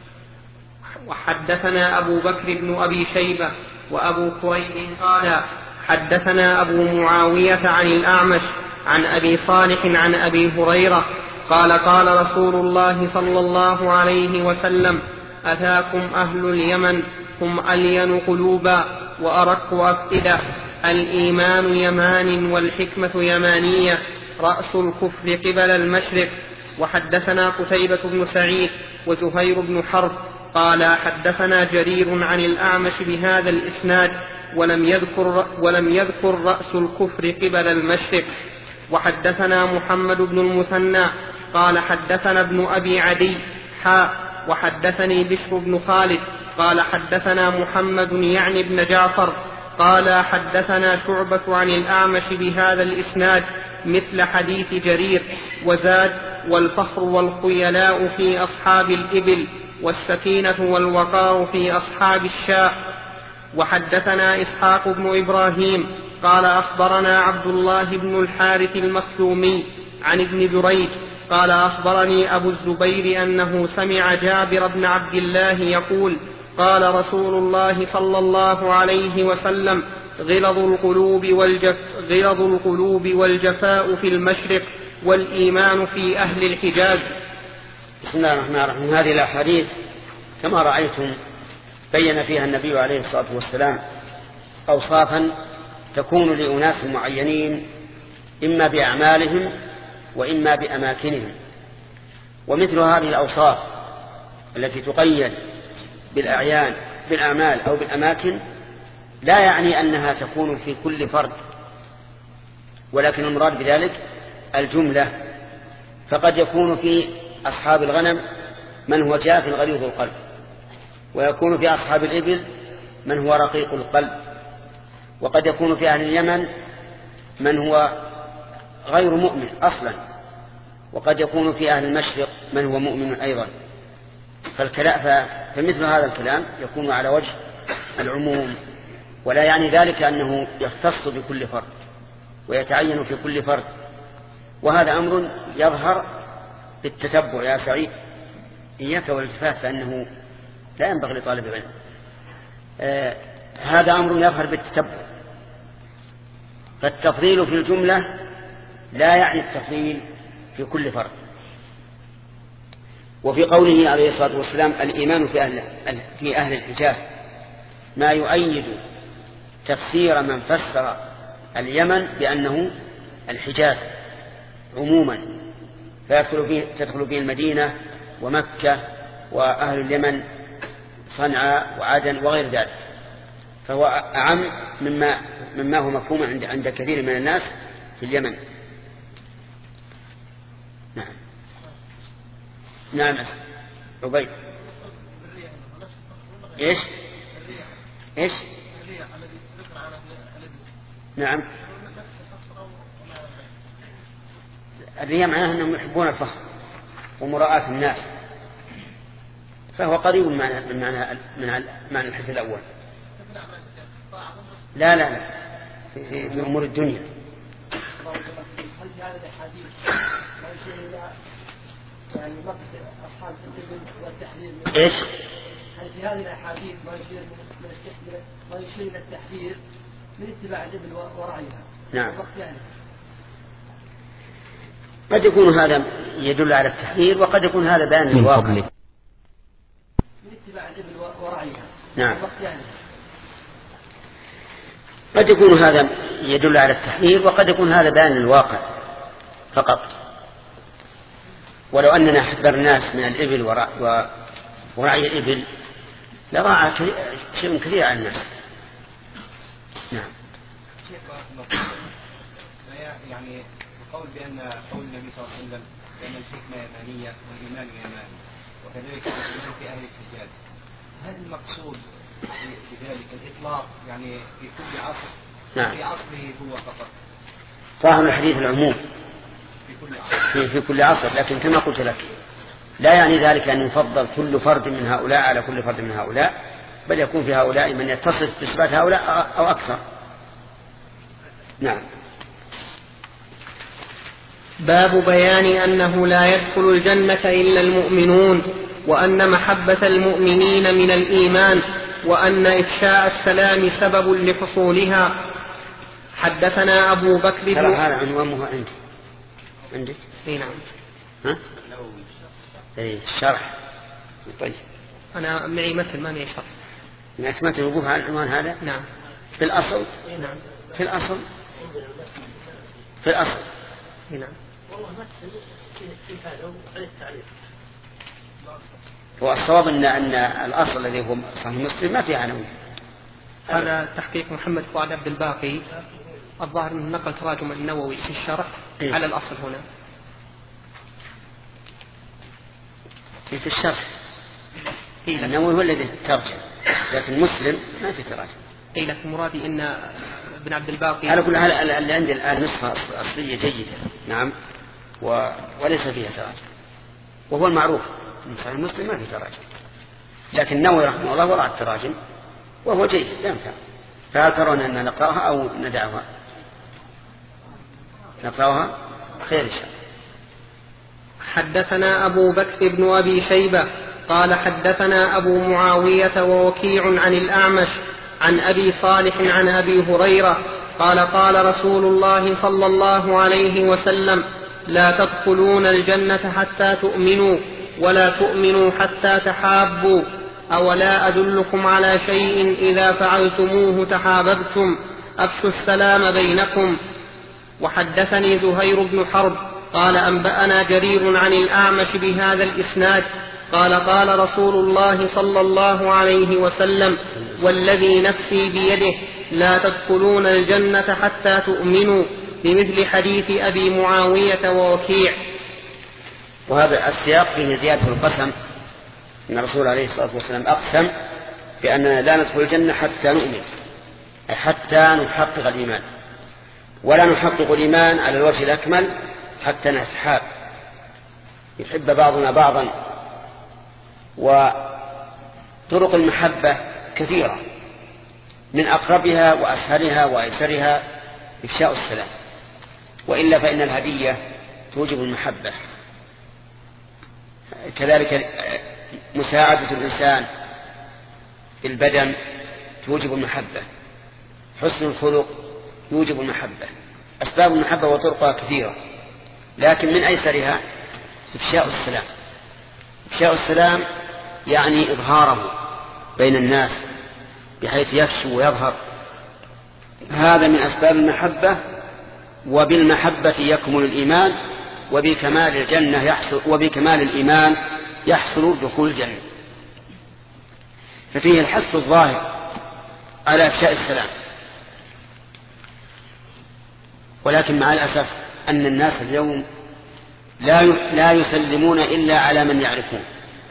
وحدثنا أبو بكر بن أبي شيبة وأبو كريب قال حدثنا أبو معاوية عن الأعمش عن أبي صالح عن أبي هريرة قال: قال رسول الله صلى الله عليه وسلم: أتاكم أهل اليمن هم ألين قلوبا وأرق أفئدة، الإيمان يمان والحكمة يمانية، رأس الكفر قبل المشرق. وحدثنا قتيبة بن سعيد وزهير بن حرب قال حدثنا جرير عن الأعمش بهذا الإسناد ولم يذكر, ولم يذكر رأس الكفر قبل المشرق. وحدثنا محمد بن المثنى قال حدثنا ابن أبي عدي حاء وحدثني بشر بن خالد قال حدثنا محمد يعني بن جعفر قال حدثنا شعبة عن الأعمش بهذا الإسناد مثل حديث جرير، وزاد: والفخر والخيلاء في أصحاب الإبل، والسكينة والوقار في أصحاب الشاء. وحدثنا إسحاق بن إبراهيم قال أخبرنا عبد الله بن الحارث المخزومي عن ابن جريج قال أخبرني أبو الزبير أنه سمع جابر بن عبد الله يقول: قال رسول الله صلى الله عليه وسلم: غلظ القلوب, والجف غلظ القلوب والجفاء في المشرق، والإيمان في أهل الحجاز. بسم الله الرحمن الرحيم. هذه الأحاديث كما رأيتم بين فيها النبي عليه الصلاة والسلام أوصافا تكون لأناس معينين إما بأعمالهم وإما بأماكنهم. ومثل هذه الأوصاف التي تقيد بالأعيان بالأعمال أو بالأماكن لا يعني أنها تكون في كل فرد، ولكن المراد بذلك الجملة. فقد يكون في أصحاب الغنم من هو جاف غليظ القلب، ويكون في أصحاب الإبل من هو رقيق القلب، وقد يكون في أهل اليمن من هو غير مؤمن أصلا، وقد يكون في أهل المشرق من هو مؤمن أيضا. فمثل هذا الكلام يكون على وجه العموم، ولا يعني ذلك أنه يختص بكل فرد ويتعين في كل فرد. وهذا أمر يظهر بالتتبع يا سعيد، إياك والالتفات، فإنه لا ينبغي لطالب العلم. آه هذا أمر يظهر بالتتبع. فالتفضيل في الجملة لا يعني التفضيل في كل فرد. وفي قوله عليه الصلاة والسلام الإيمان في أهل, في أهل الحجاز ما يؤيد تفسير من فسر اليمن بأنه الحجاز عموما، فتدخل به المدينة ومكة وأهل اليمن صنعاء وعدن وغير ذلك، فهو أعم مما مما هو مفهوم عند عند كثير من الناس في اليمن. نعم نعم عبيد. ايش ايش نعم الرياء معناه انهم يحبون الفخر ومراءة الناس، فهو قريب من معنى من معنى من معنى الحديث الاول. لا لا لا في, في, في امور الدنيا. هل في هذا الحديث ما يشير الى يعني مقت اصحاب الابل والتحذير؟ ايش؟ هل في هذه الاحاديث ما يشير من التحذير ما يشير الى التحذير من اتباع الابل ورعيها؟ نعم. قد يكون هذا يدل على التحذير وقد يكون هذا بيان للواقع. من اتباع الابل ورعيها. نعم. قد يكون هذا يدل على التحذير وقد يكون هذا بيان للواقع فقط. ولو أننا حذر الناس من الإبل ورعي الإبل لراعى شيء كثير على الناس. نعم. يعني القول بأن قول النبي صلى الله عليه وسلم بأن الحكمة يمانية والإيمان يماني وكذلك في أهل الحجاز، هل المقصود بذلك الإطلاق يعني في كل عصر؟ نعم. في عصره هو فقط؟ فهم الحديث العموم في كل عصر. في, في كل عصر، لكن كما قلت لك لا يعني ذلك أن يفضل كل فرد من هؤلاء على كل فرد من هؤلاء، بل يكون في هؤلاء من يتصف بصفات هؤلاء أو أكثر. نعم. باب بيان أنه لا يدخل الجنة إلا المؤمنون، وأن محبة المؤمنين من الإيمان، وأن إفشاء السلام سبب لحصولها. حدثنا أبو بكر بن ترى هذا عنوانه عندي عندي اي نعم. ها اي الشرح. طيب أنا معي مثل ما معي شرح. ما أسمعت الوقوف على العنوان هذا؟ نعم. في الأصل؟ نعم. في الأصل في الأصل نعم. والله ما في هذا على التعليق. والصواب أن أن الأصل الذي هو صحيح مسلم ما في عناوين. هذا تحقيق محمد فؤاد عبد الباقي، الظاهر من نقل تراجم النووي في الشرح إيه؟ على الأصل هنا في الشرح إيه؟ النووي هو الذي ترجم، لكن مسلم ما في تراجم. اي لكن مرادي ان ابن عبد الباقي على كل حال اللي عندي الآن نسخة أصلية جيدة. نعم. و... وليس فيها تراجم، وهو المعروف من صحيح مسلم ما في تراجم، لكن النووي رحمه الله وضع التراجم وهو جيد ينفع. فهل ترون أن نقرأها أو ندعها؟ نقرأها خير إن شاء الله. حدثنا أبو بكر بن أبي شيبة قال حدثنا أبو معاوية ووكيع عن الأعمش عن أبي صالح عن أبي هريرة قال قال رسول الله صلى الله عليه وسلم: لا تدخلون الجنة حتى تؤمنوا، ولا تؤمنوا حتى تحابوا، أولا أدلكم على شيء إذا فعلتموه تحاببتم، أفشوا السلام بينكم. وحدثني زهير بن حرب قال أنبأنا جرير عن الأعمش بهذا الإسناد قال قال رسول الله صلى الله عليه وسلم: والذي نفسي بيده لا تدخلون الجنة حتى تؤمنوا، بمثل حديث أبي معاوية ووكيع. وهذا السياق فيه زيادة القسم، أن الرسول عليه الصلاة والسلام أقسم بأننا لا ندخل الجنة حتى نؤمن، أي حتى نحقق الإيمان، ولا نحقق الإيمان على الوجه الأكمل حتى نتحاب، يحب بعضنا بعضا. وطرق المحبة كثيرة، من أقربها وأسهلها وأيسرها إفشاء السلام، وإلا فإن الهدية توجب المحبة. كذلك مساعدة الإنسان بالبدن توجب المحبة، حسن الخلق يوجب المحبة. أسباب المحبة وطرقها كثيرة، لكن من أيسرها إفشاء السلام. إفشاء السلام يعني إظهاره بين الناس بحيث يفشو ويظهر، هذا من أسباب المحبة. وبالمحبة يكمل الإيمان، وبكمال الجنة يحصل وبكمال الإيمان يحصل دخول الجنة. ففيه الحث الظاهر على إفشاء السلام، ولكن مع الأسف أن الناس اليوم لا لا يسلمون إلا على من يعرفون،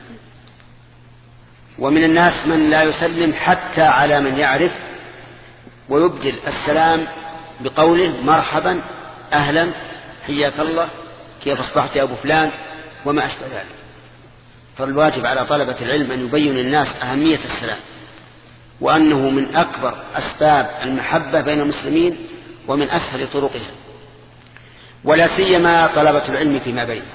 ومن الناس من لا يسلم حتى على من يعرف، ويبدل السلام بقوله مرحبا أهلا حياك الله كيف أصبحت يا أبو فلان وما أشبه ذلك. فالواجب على طلبة العلم أن يبين للناس أهمية السلام، وأنه من أكبر أسباب المحبة بين المسلمين ومن أسهل طرقها، ولا سيما طلبة العلم فيما بينهم،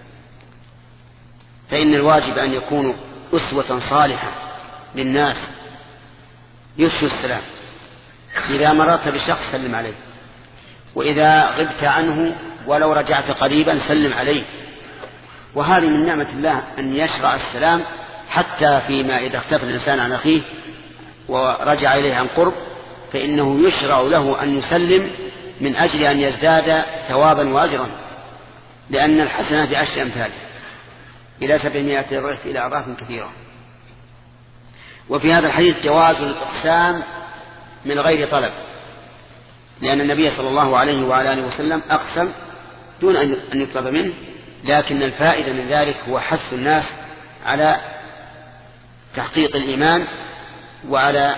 فإن الواجب أن يكونوا أسوة صالحة للناس، يفشوا السلام. إذا مررت بشخص سلم عليه، وإذا غبت عنه ولو رجعت قريبا سلم عليه. وهذه من نعمة الله أن يشرع السلام حتى فيما إذا اختفى الإنسان عن أخيه ورجع إليه عن قرب، فإنه يشرع له أن يسلم من أجل أن يزداد ثوابا وأجرا، لأن الحسنة بعشر أمثالها إلى سبعمائة ضعف إلى أضعاف كثيرة. وفي هذا الحديث جواز الإقسام من غير طلب، لأن النبي صلى الله عليه وعلى آله وسلم أقسم دون أن يطلب منه، لكن الفائدة من ذلك هو حث الناس على تحقيق الإيمان وعلى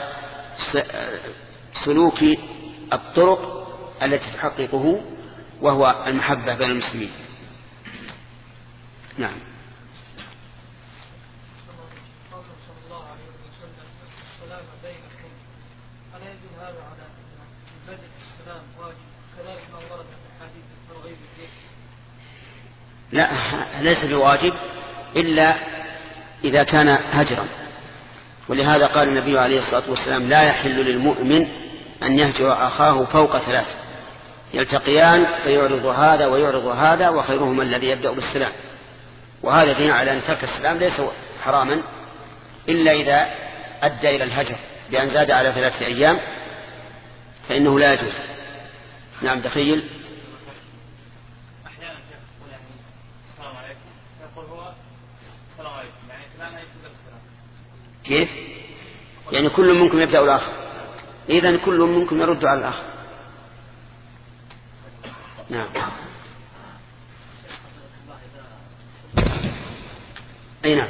سلوك الطرق التي تحققه، وهو المحبة بين المسلمين. نعم. لا، ليس بواجب إلا إذا كان هجرا، ولهذا قال النبي عليه الصلاة والسلام لا يحل للمؤمن أن يهجر أخاه فوق ثلاث، يلتقيان فيعرض هذا ويعرض هذا وخيرهما الذي يبدأ بالسلام. وهذا دين على أن ترك السلام ليس حراما إلا إذا أدى إلى الهجر بأن زاد على ثلاثة أيام فإنه لا يجوز. نعم. دخيل كيف؟ يعني كل منكم يبدأ الآخر، إذن كل منكم يرد على الآخر. نعم. أي نعم.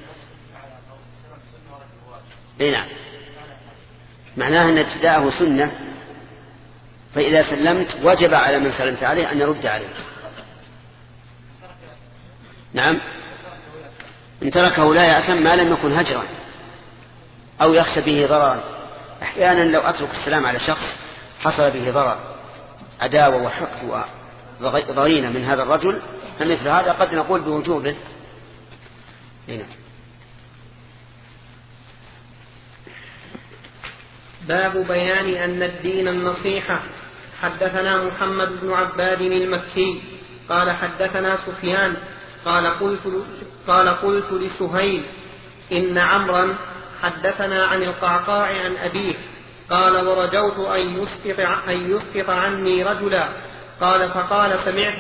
أي نعم. معناه أن ابتداءه سنة، فإذا سلمت وجب على من سلمت عليه أن يرد عليه. نعم. إن تركه لا يأثم ما لم يكن هجرا أو يخشى به ضررا. أحيانا لو أترك السلام على شخص حصل به ضرر، عداوة وحقد وضغينة من هذا الرجل، فمثل هذا قد نقول بوجوبه. هنا. باب بيان أن الدين النصيحة. حدثنا محمد بن عباد المكي قال حدثنا سفيان قال قلت, قال قلت لسهيل إن عمرا حدثنا عن القعقاع عن أبيه قال ورجوت أن يسقط, أن يسقط عني رجلا قال فقال سمعت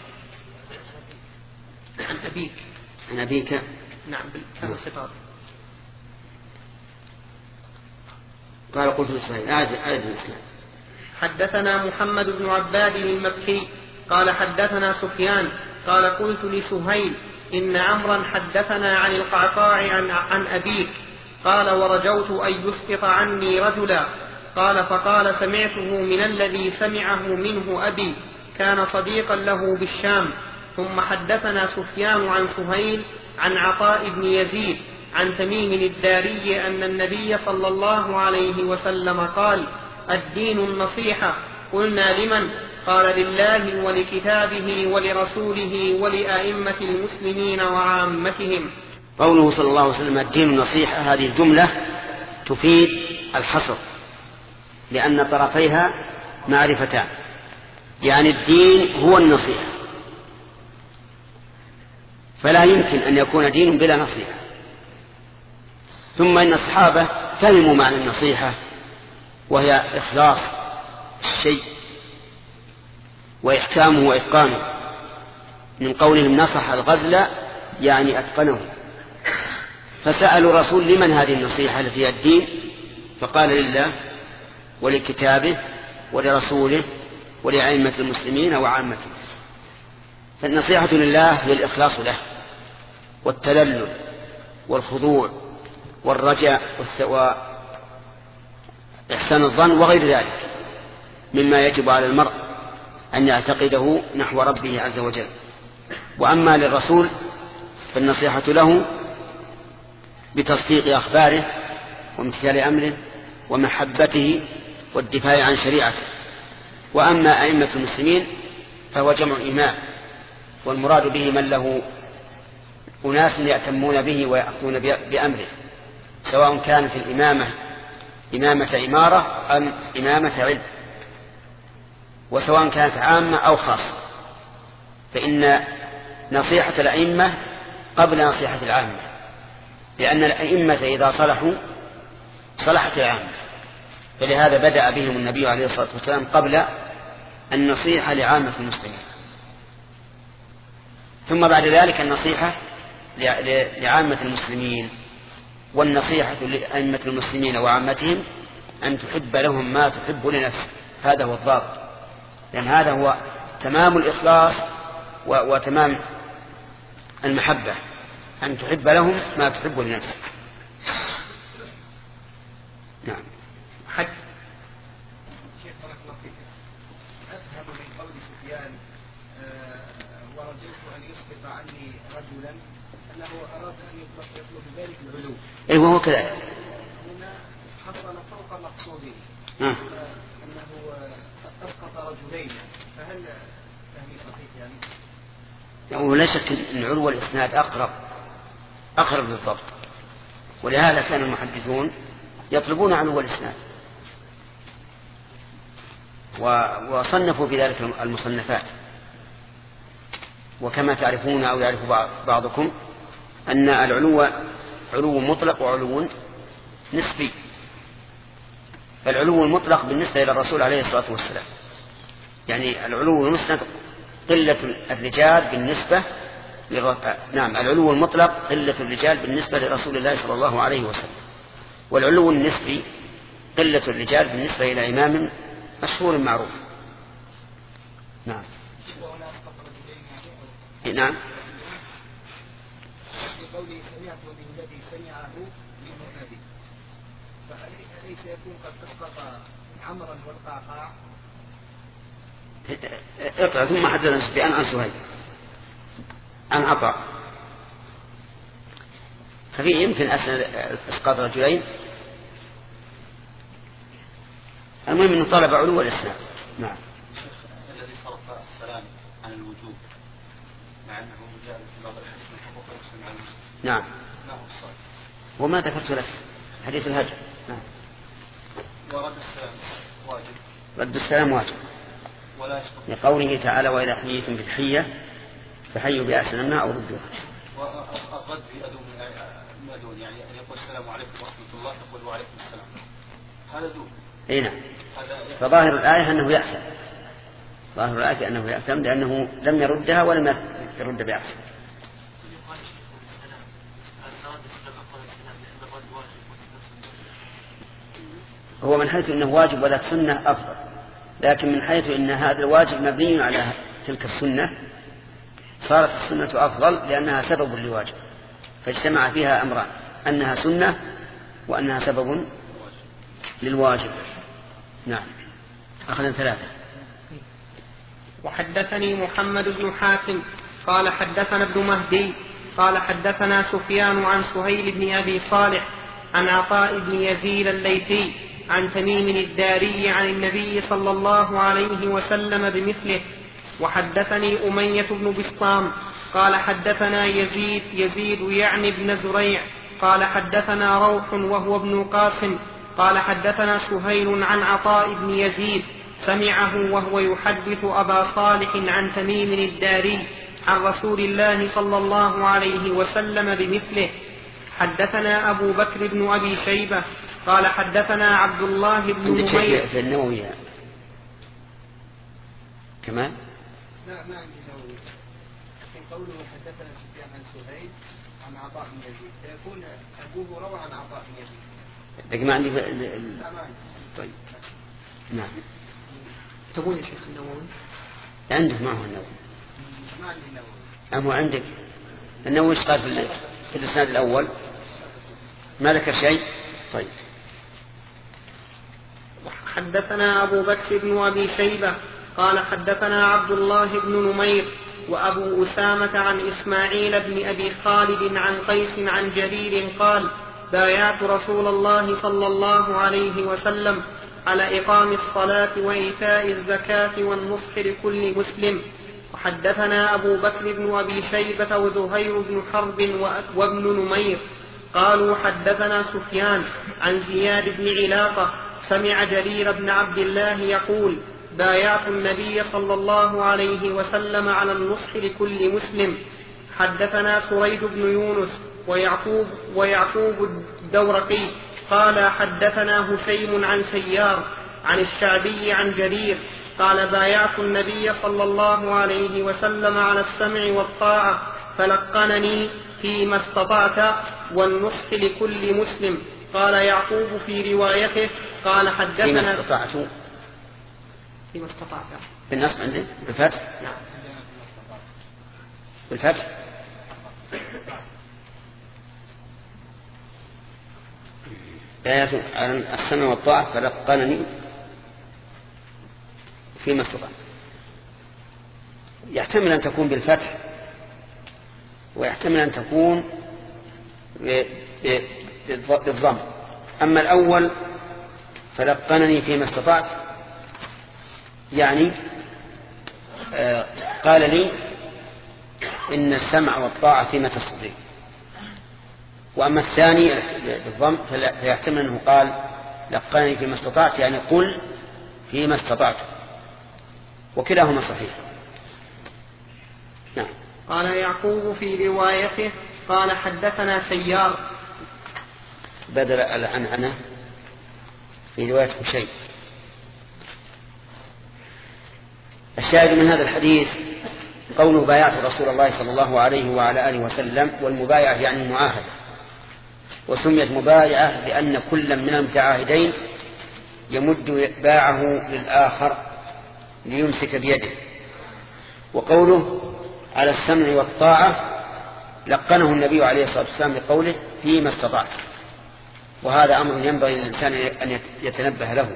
عن أبيك عن أبيك نعم بالكلام السطار. قال قلت لسهيل أعد أعد الإسلام. حدثنا محمد بن عباد المكي قال حدثنا سفيان قال قلت لسهيل إن عمرا حدثنا عن القعقاع عن, عن أبيك قال ورجوت أن يسقط عني رجلا قال فقال سمعته من الذي سمعه منه أبي كان صديقا له بالشام. ثم حدثنا سفيان عن سهيل عن عطاء بن يزيد عن تميم الداري أن النبي صلى الله عليه وسلم قال الدين النصيحة. قلنا لمن؟ قال لله ولكتابه ولرسوله ولأئمة المسلمين وعامتهم. قوله صلى الله عليه وسلم الدين النصيحة، هذه الجملة تفيد الحصر، لأن طرفيها معرفتان، يعني الدين هو النصيحة، فلا يمكن أن يكون دين بلا نصيحة. ثم إن الصحابة فهموا معنى النصيحة، وهي إخلاص الشيء وإحكامه وإتقانه، من قولهم نصح الغزل يعني أتقنه. فسألوا الرسول لمن هذه النصيحة التي هي الدين؟ فقال لله ولكتابه ولرسوله ولأئمة المسلمين وعامتهم. فالنصيحة لله هي الإخلاص له والتذلل والخضوع والرجاء وإحسان الظن وغير ذلك مما يجب على المرء أن يعتقده نحو ربه عز وجل. وأما للرسول فالنصيحة له بتصديق أخباره وامتثال أمره ومحبته والدفاع عن شريعته. وأما أئمة المسلمين فهو جمع إمام، والمراد به من له أناس يأتمون به ويأخذون بأمره، سواء كانت الإمامة إمامة إمارة أم إمامة علم، وسواء كانت عامة أو خاصة، فإن نصيحة الأئمة قبل نصيحة العامة، لأن الأئمة إذا صلحوا صلحت العامة، فلهذا بدأ بهم النبي عليه الصلاة والسلام قبل النصيحة لعامة المسلمين. ثم بعد ذلك النصيحة لعامة المسلمين، والنصيحة لأئمة المسلمين وعامتهم أن تحب لهم ما تحب لنفسك، هذا هو الضابط، لأن هذا هو تمام الإخلاص وتمام المحبة، أن تحب لهم ما تحب لنفسك. نعم. حج شيخ بارك الله فيك، أفهم من قول سفيان ورجوت أن يسقط عني رجلا أنه أراد أن يطلب ذلك العلو. أي وهو كذلك. هنا حصل فوق مقصوده آه. أنه أسقط رجلين، فهل فهمي صحيح يعني؟ ولا شك أن علو الإسناد أقرب أقرب للضبط، ولهذا كان المحدثون يطلبون علو الإسناد وصنفوا في ذلك المصنفات. وكما تعرفون أو يعرف بعضكم أن العلو علو مطلق وعلو نسبي. فالعلو المطلق بالنسبة إلى الرسول عليه الصلاة والسلام، يعني العلو المسند قلة الرجال بالنسبة للرسول. نعم، العلو المطلق قلة الرجال بالنسبة لرسول الله صلى الله عليه وسلم، والعلو النسبي قلة الرجال بالنسبة إلى إمام مشهور معروف. نعم. نعم. في قوله سمعت بالذي سمعه من أبي، فأليس يكون قد أسقط عمرا والقعقاع؟ اقرأ ثم حدثنا سفيان عن سهيل عن عطاء، ففي يمكن اسقاط رجلين. المهم انه طلب علو الاسلام. نعم. الذي صرف السلام عن الوجوب مع انه جاء في بعض الحديث من حقوق المسلم على المسلم. نعم. ما هو الصالح؟ وما ذكرت لك حديث الهجر. نعم. ورد السلام واجب. رد السلام واجب. ولا يسقط. لقوله تعالى: وإذا حييتم بالتحية فحيوا بأحسن منها أو ردوها. والرد بأدون أدون يعني أن يقول السلام عليكم ورحمة الله تقول وعليكم السلام، هذا دون. أي نعم. فظاهر الآية أنه يحسن، ظاهر الآية أنه يحسن لأنه لم يردها ولم يرد بأحسن. هو من حيث أنه واجب وذاك سنة أفضل، لكن من حيث أن هذا الواجب مبني على تلك السنة صارت السنة أفضل لأنها سبب لواجب، فاجتمع فيها أمران: أنها سنة وأنها سبب للواجب. نعم. أخذنا ثلاثة. وحدثني محمد بن حاتم قال حدثنا ابن مهدي قال حدثنا سفيان عن سهيل بن أبي صالح عن عطاء بن يزيد الليثي عن تميم الداري عن النبي صلى الله عليه وسلم بمثله. وحدثني أمية بن بسطام قال حدثنا يزيد يزيد يعني بن زريع قال حدثنا روح وهو ابن قاسم قال حدثنا سهيل عن عطاء بن يزيد سمعه وهو يحدث أبا صالح عن تميم الداري عن رسول الله صلى الله عليه وسلم بمثله. حدثنا أبو بكر بن أبي شيبة قال حدثنا عبد الله بن نمير. في النووي كمان؟ لا ما عندي نووي، لكن قوله حدثنا سفيان عن سهيل عن عطاء بن يزيد فيكون أبوه روى عن عطاء بن يزيد. لكن ما عندي. لا ما عندي. طيب. نعم. تقول يا شيخ النووي عندك معه النووي أما عندك النووي ايش قال في, في الإسناد الأول؟ ما ذكر شيء. طيب. حدثنا أبو بكر بن أبي شيبة قال حدثنا عبد الله بن نمير وأبو أسامة عن إسماعيل بن أبي خالد عن قيس عن جرير قال بايعت رسول الله صلى الله عليه وسلم على إقام الصلاة وإيتاء الزكاة والنصح لكل مسلم. وحدثنا أبو بكر بن أبي شيبة وزهير بن حرب وابن نمير قالوا حدثنا سفيان عن زياد بن علاقة سمع جرير بن عبد الله يقول بايعت النبي صلى الله عليه وسلم على النصح لكل مسلم. حدثنا سريج بن يونس ويعقوب, ويعقوب الدورقي قال حدثنا هشيم عن سيار عن الشعبي عن جرير قال بايعت النبي صلى الله عليه وسلم على السمع والطاعة فلقنني فيما استطعت والنصح لكل مسلم. قال يعقوب في روايته قال حدثنا فيما استطعت فيما استطعت بالنصب عندي بالفتح. نعم بالفتح. آيات عن السمع والطاعة فلقنني فيما استطعت. يحتمل أن تكون بالفتح ويحتمل أن تكون بالضم. أما الأول فلقنني فيما استطعت يعني آه قال لي إن السمع والطاعة فيما تستطيع. وأما الثاني بالضم فيحتمل أنه قال لقنني فيما استطعت يعني قل فيما استطعت، وكلاهما صحيح. نعم. قال يعقوب في روايته قال حدثنا سيار بدل العنعنة في رواية شيء. الشاهد من هذا الحديث قوله بايعت رسول الله صلى الله عليه وعلى آله وسلم، والمبايعة يعني المعاهدة، وسميت مبايعة لأن كل من المتعاهدين يمد باعه للآخر ليمسك بيده. وقوله على السمع والطاعة لقنه النبي عليه الصلاة والسلام بقوله فيما استطاع، وهذا أمر ينبغي للإنسان أن يتنبه له،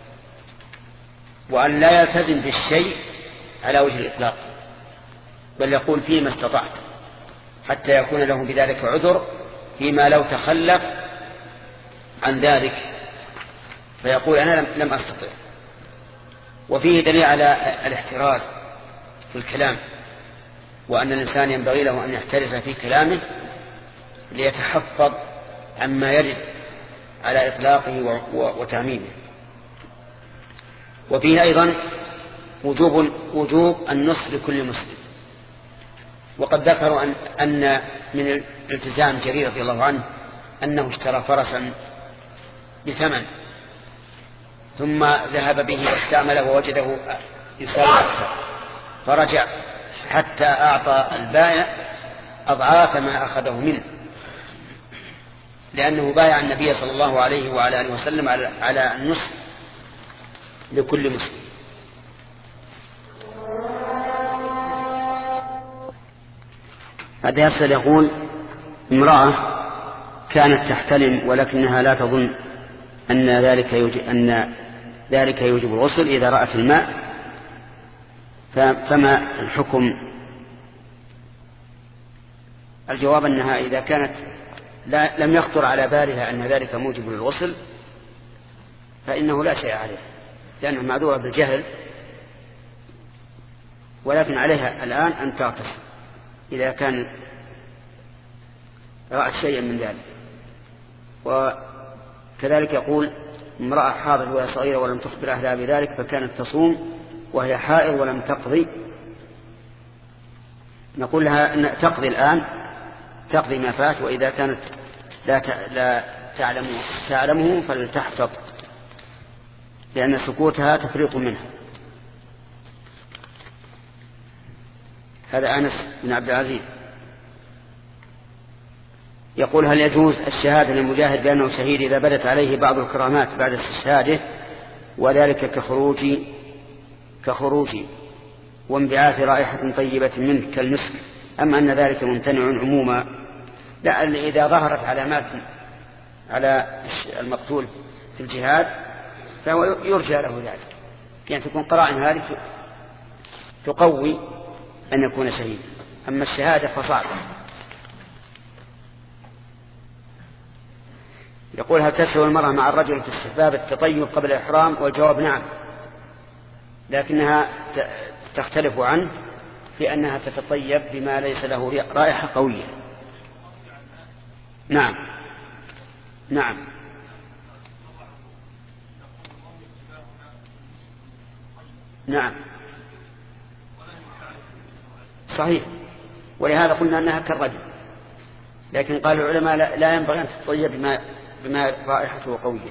وأن لا يلتزم بالشيء على وجه الإطلاق، بل يقول فيما استطعت حتى يكون له بذلك عذر فيما لو تخلف عن ذلك فيقول أنا لم أستطع. وفيه دليل على الاحتراز في الكلام، وأن الإنسان ينبغي له أن يحترز في كلامه ليتحفظ عما يرد على إطلاقه وتعميمه. وفيه أيضا وجوب, وجوب النصح لكل مسلم. وقد ذكروا أن, أن من الالتزام جرير رضي الله عنه أنه اشترى فرسا بثمن ثم ذهب به واستعمله ووجده يساوي أكثر، فرجع حتى أعطى البائع أضعاف ما أخذه منه، لأنه بايع النبي صلى الله عليه وعلى آله وسلم على النصح لكل مسلم. هذا يسأل يقول امرأة كانت تحتلم ولكنها لا تظن أن ذلك يوجب, أن ذلك يوجب الغسل إذا رأت الماء، فما الحكم؟ الجواب أنها إذا كانت لا لم يخطر على بالها أن ذلك موجب للغسل فإنه لا شيء عليه، لأنها معذورة بالجهل، ولكن عليها الآن أن تغتسل إذا كان رأت شيئا من ذلك. وكذلك يقول امرأة حاضر وهي صغيرة ولم تخبر أهلها بذلك فكانت تصوم وهي حائض ولم تقضي، نقول لها أن تقضي الآن، تقضي ما فات، وإذا كانت لا لا تعلم تعلمه فلتحفظ، لأن سكوتها تفريط منها. هذا أنس بن عبد العزيز يقول هل يجوز الشهادة للمجاهد بأنه شهيد إذا بدت عليه بعض الكرامات بعد استشهاده، وذلك كخروج كخروج وانبعاث رائحة طيبة منه كالمسك. أما أن ذلك ممتنع عموما، لا، إذا ظهرت علامات على المقتول في الجهاد فهو يرجى له ذلك، يعني تكون قرائن هذه تقوي أن يكون شهيدا. أما الشهادة فصعبة. يقول: هل تسوى المرأة مع الرجل في استحباب التطيب قبل الإحرام؟ والجواب نعم، لكنها تختلف عنه في أنها تتطيب بما ليس له رائحة قوية. نعم نعم نعم صحيح، ولهذا قلنا أنها كالرجل، لكن قال العلماء لا ينبغي أن تتطيب بما, بما رائحته قوية.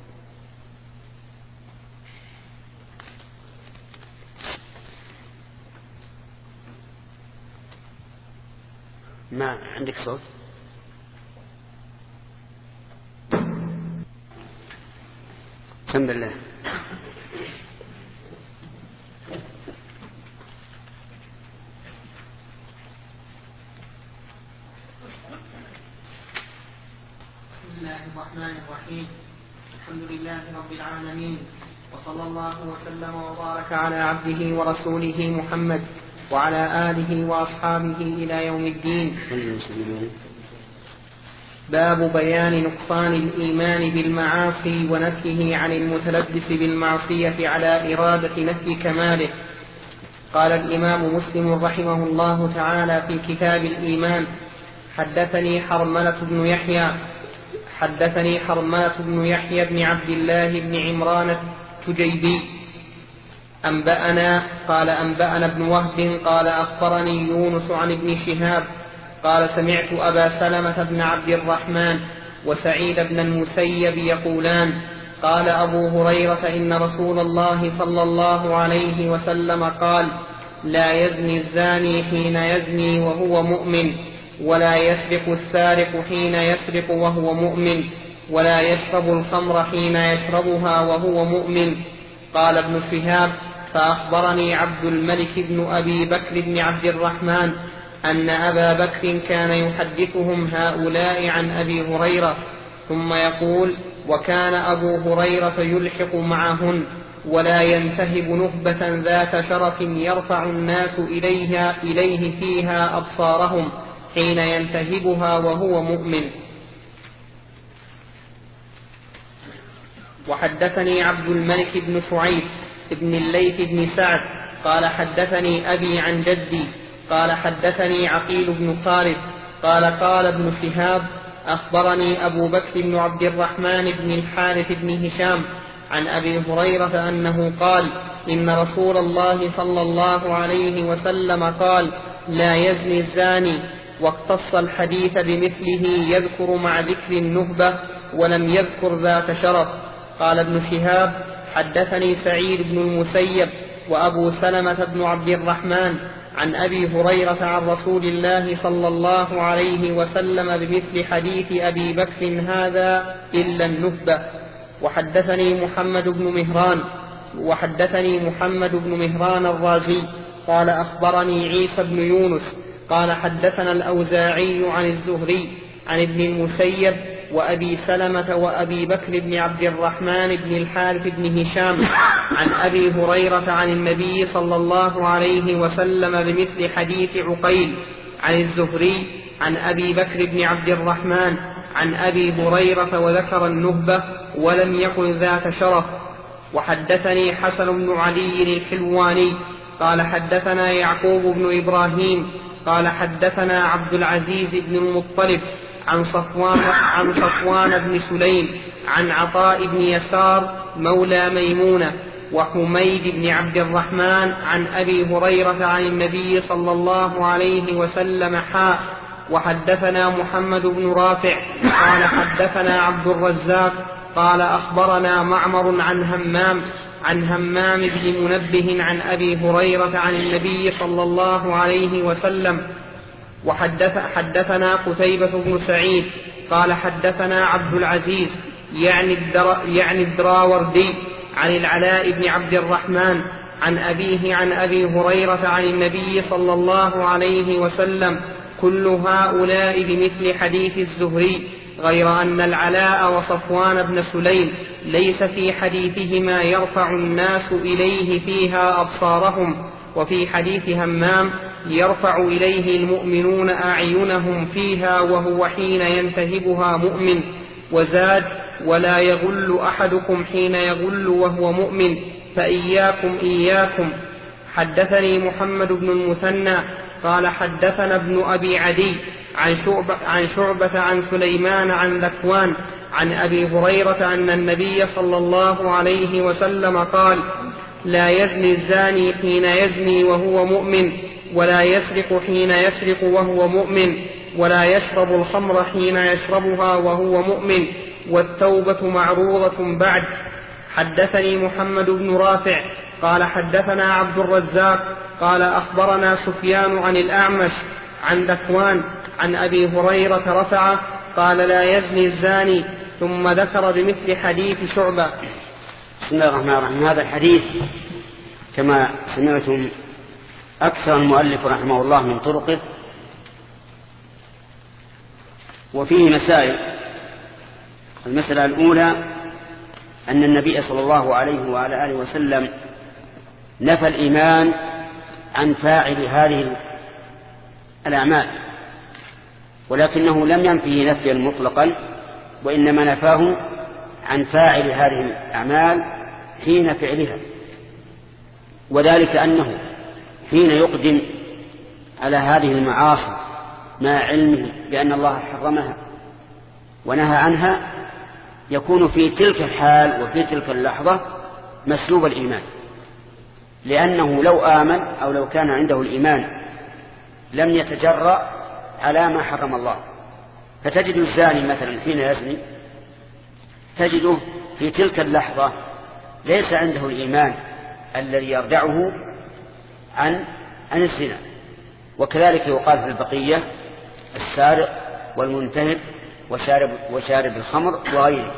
ما عندك صوت؟ بسم الله. بسم الله الرحمن الرحيم. الحمد لله رب العالمين، وصلى الله وسلم وبارك على عبده ورسوله محمد وعلى آله وأصحابه إلى يوم الدين. باب بيان نقصان الإيمان بالمعاصي ونفيه عن المتلبس بالمعصية على إرادة نفي كماله. قال الإمام مسلم رحمه الله تعالى في كتاب الإيمان: حدثني حرملة بن يحيى حدثني حرملة بن يحيى بن عبد الله بن عمران التجيبي أنبأنا قال أنبأنا ابن وهب قال أخبرني يونس عن ابن شهاب قال سمعت أبا سلمة بن عبد الرحمن وسعيد بن المسيب يقولان: قال أبو هريرة إن رسول الله صلى الله عليه وسلم قال: لا يزني الزاني حين يزني وهو مؤمن، ولا يسرق السارق حين يسرق وهو مؤمن، ولا يشرب الخمر حين يشربها وهو مؤمن. قال ابن شهاب: فأخبرني عبد الملك بن أبي بكر بن عبد الرحمن أن أبا بكر كان يحدثهم هؤلاء عن أبي هريرة، ثم يقول: وكان أبو هريرة يلحق معهن، ولا ينتهب نهبة ذات شرف يرفع الناس إليها إليه فيها أبصارهم حين ينتهبها وهو مؤمن. وحدثني عبد الملك بن شعيب ابن الليث بن سعد قال حدثني أبي عن جدي قال حدثني عقيل بن خالد قال قال ابن شهاب: أخبرني أبو بكر بن عبد الرحمن بن الحارث بن هشام عن أبي هريرة أنه قال: إن رسول الله صلى الله عليه وسلم قال: لا يزني الزاني، واقتص الحديث بمثله يذكر مع ذكر النهبة ولم يذكر ذات شرف. قال ابن شهاب: حدثني سعيد بن المسيب وأبو سلمة بن عبد الرحمن عن أبي هريرة عن رسول الله صلى الله عليه وسلم بمثل حديث أبي بكر هذا إلا النهبة. وحدثني محمد بن مهران وحدثني محمد بن مهران الرازي قال أخبرني عيسى بن يونس قال حدثنا الأوزاعي عن الزهري عن ابن المسيب وأبي سلمة وأبي بكر بن عبد الرحمن بن الحارث بن هشام عن أبي هريرة عن النبي صلى الله عليه وسلم بمثل حديث عقيل عن الزهري عن أبي بكر بن عبد الرحمن عن أبي هريرة وذكر النهبة ولم يقل ذات شرف. وحدثني حسن بن علي الحلواني قال حدثنا يعقوب بن إبراهيم قال حدثنا عبد العزيز بن المطلب عن صفوان, عن صفوان بن سليم عن عطاء بن يسار مولى ميمونة وحميد بن عبد الرحمن عن أبي هريرة عن النبي صلى الله عليه وسلم حاء. وحدثنا محمد بن رافع قال حدثنا عبد الرزاق قال أخبرنا معمر عن همام عن همام بن منبه عن أبي هريرة عن النبي صلى الله عليه وسلم. وحدث حدثنا قتيبة بن سعيد قال حدثنا عبد العزيز يعني, الدر يعني الدراوردي عن العلاء بن عبد الرحمن عن أبيه عن أبي هريرة عن النبي صلى الله عليه وسلم كل هؤلاء بمثل حديث الزهري، غير أن العلاء وصفوان بن سليم ليس في حديثهما يرفع الناس إليه فيها أبصارهم، وفي حديث همام يرفع إليه المؤمنون أعينهم فيها وهو حين ينتهبها مؤمن. وزاد: ولا يغل أحدكم حين يغل وهو مؤمن، فإياكم إياكم. حدثني محمد بن المثنى قال حدثنا ابن أبي عدي عن شعبة, عن شعبة عن سليمان عن ذكوان عن أبي هريرة أن النبي صلى الله عليه وسلم قال: لا يزني الزاني حين يزني وهو مؤمن، ولا يسرق حين يسرق وهو مؤمن، ولا يشرب الخمر حين يشربها وهو مؤمن، والتوبة معروضة بعد. حدثني محمد بن رافع قال حدثنا عبد الرزاق قال أخبرنا سفيان عن الأعمش عن ذكوان عن أبي هريرة رفعه قال: لا يزني الزاني، ثم ذكر بمثل حديث شعبة. بسم الله الرحمن الرحيم. هذا الحديث كما سمعتم أكثر المؤلف رحمه الله من طرقه، وفيه مسائل. المسألة الأولى أن النبي صلى الله عليه وعلى آله وسلم نفى الإيمان عن فاعل هذه الأعمال، ولكنه لم ينفيه نفيا مطلقا، وإنما نفاه عن فاعل هذه الأعمال حين فعلها، وذلك أنه حين يقدم على هذه المعاصي مع علمه بأن الله حرمها ونهى عنها يكون في تلك الحال وفي تلك اللحظة مسلوب الإيمان، لأنه لو آمن أو لو كان عنده الإيمان لم يتجرأ على ما حرم الله. فتجد الزاني مثلا حين يزني تجده في تلك اللحظة ليس عنده الإيمان الذي يردعه عن عن الزنا. وكذلك يقال في البقية: السارق والمنتهب وشارب, وشارب الخمر وغيره.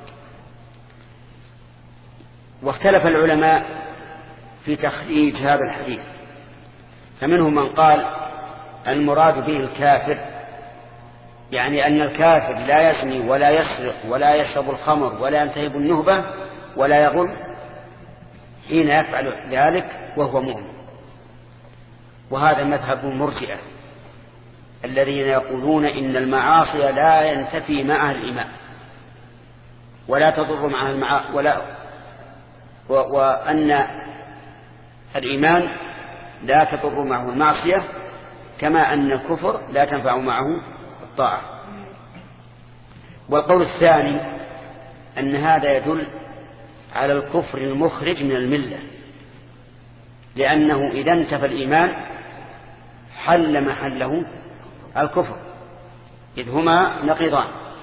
واختلف العلماء في تخريج هذا الحديث، فمنهم من قال المراد به الكافر، يعني أن الكافر لا يزني ولا يسرق ولا يشرب الخمر ولا ينتهب النهبة ولا يغل حين يفعل ذلك وهو مؤمن. وهذا مذهب المرجئة الذين يقولون إن المعاصي لا ينتفي معها الإيمان ولا تضر معها المعاصي، ولا و... وأن الإيمان لا تضر معه المعصية، كما أن الكفر لا تنفع معه الطاعة. والقول الثاني أن هذا يدل على الكفر المخرج من الملة، لأنه إذا انتفى الإيمان حل محله الكفر، إذ هما نقيضان،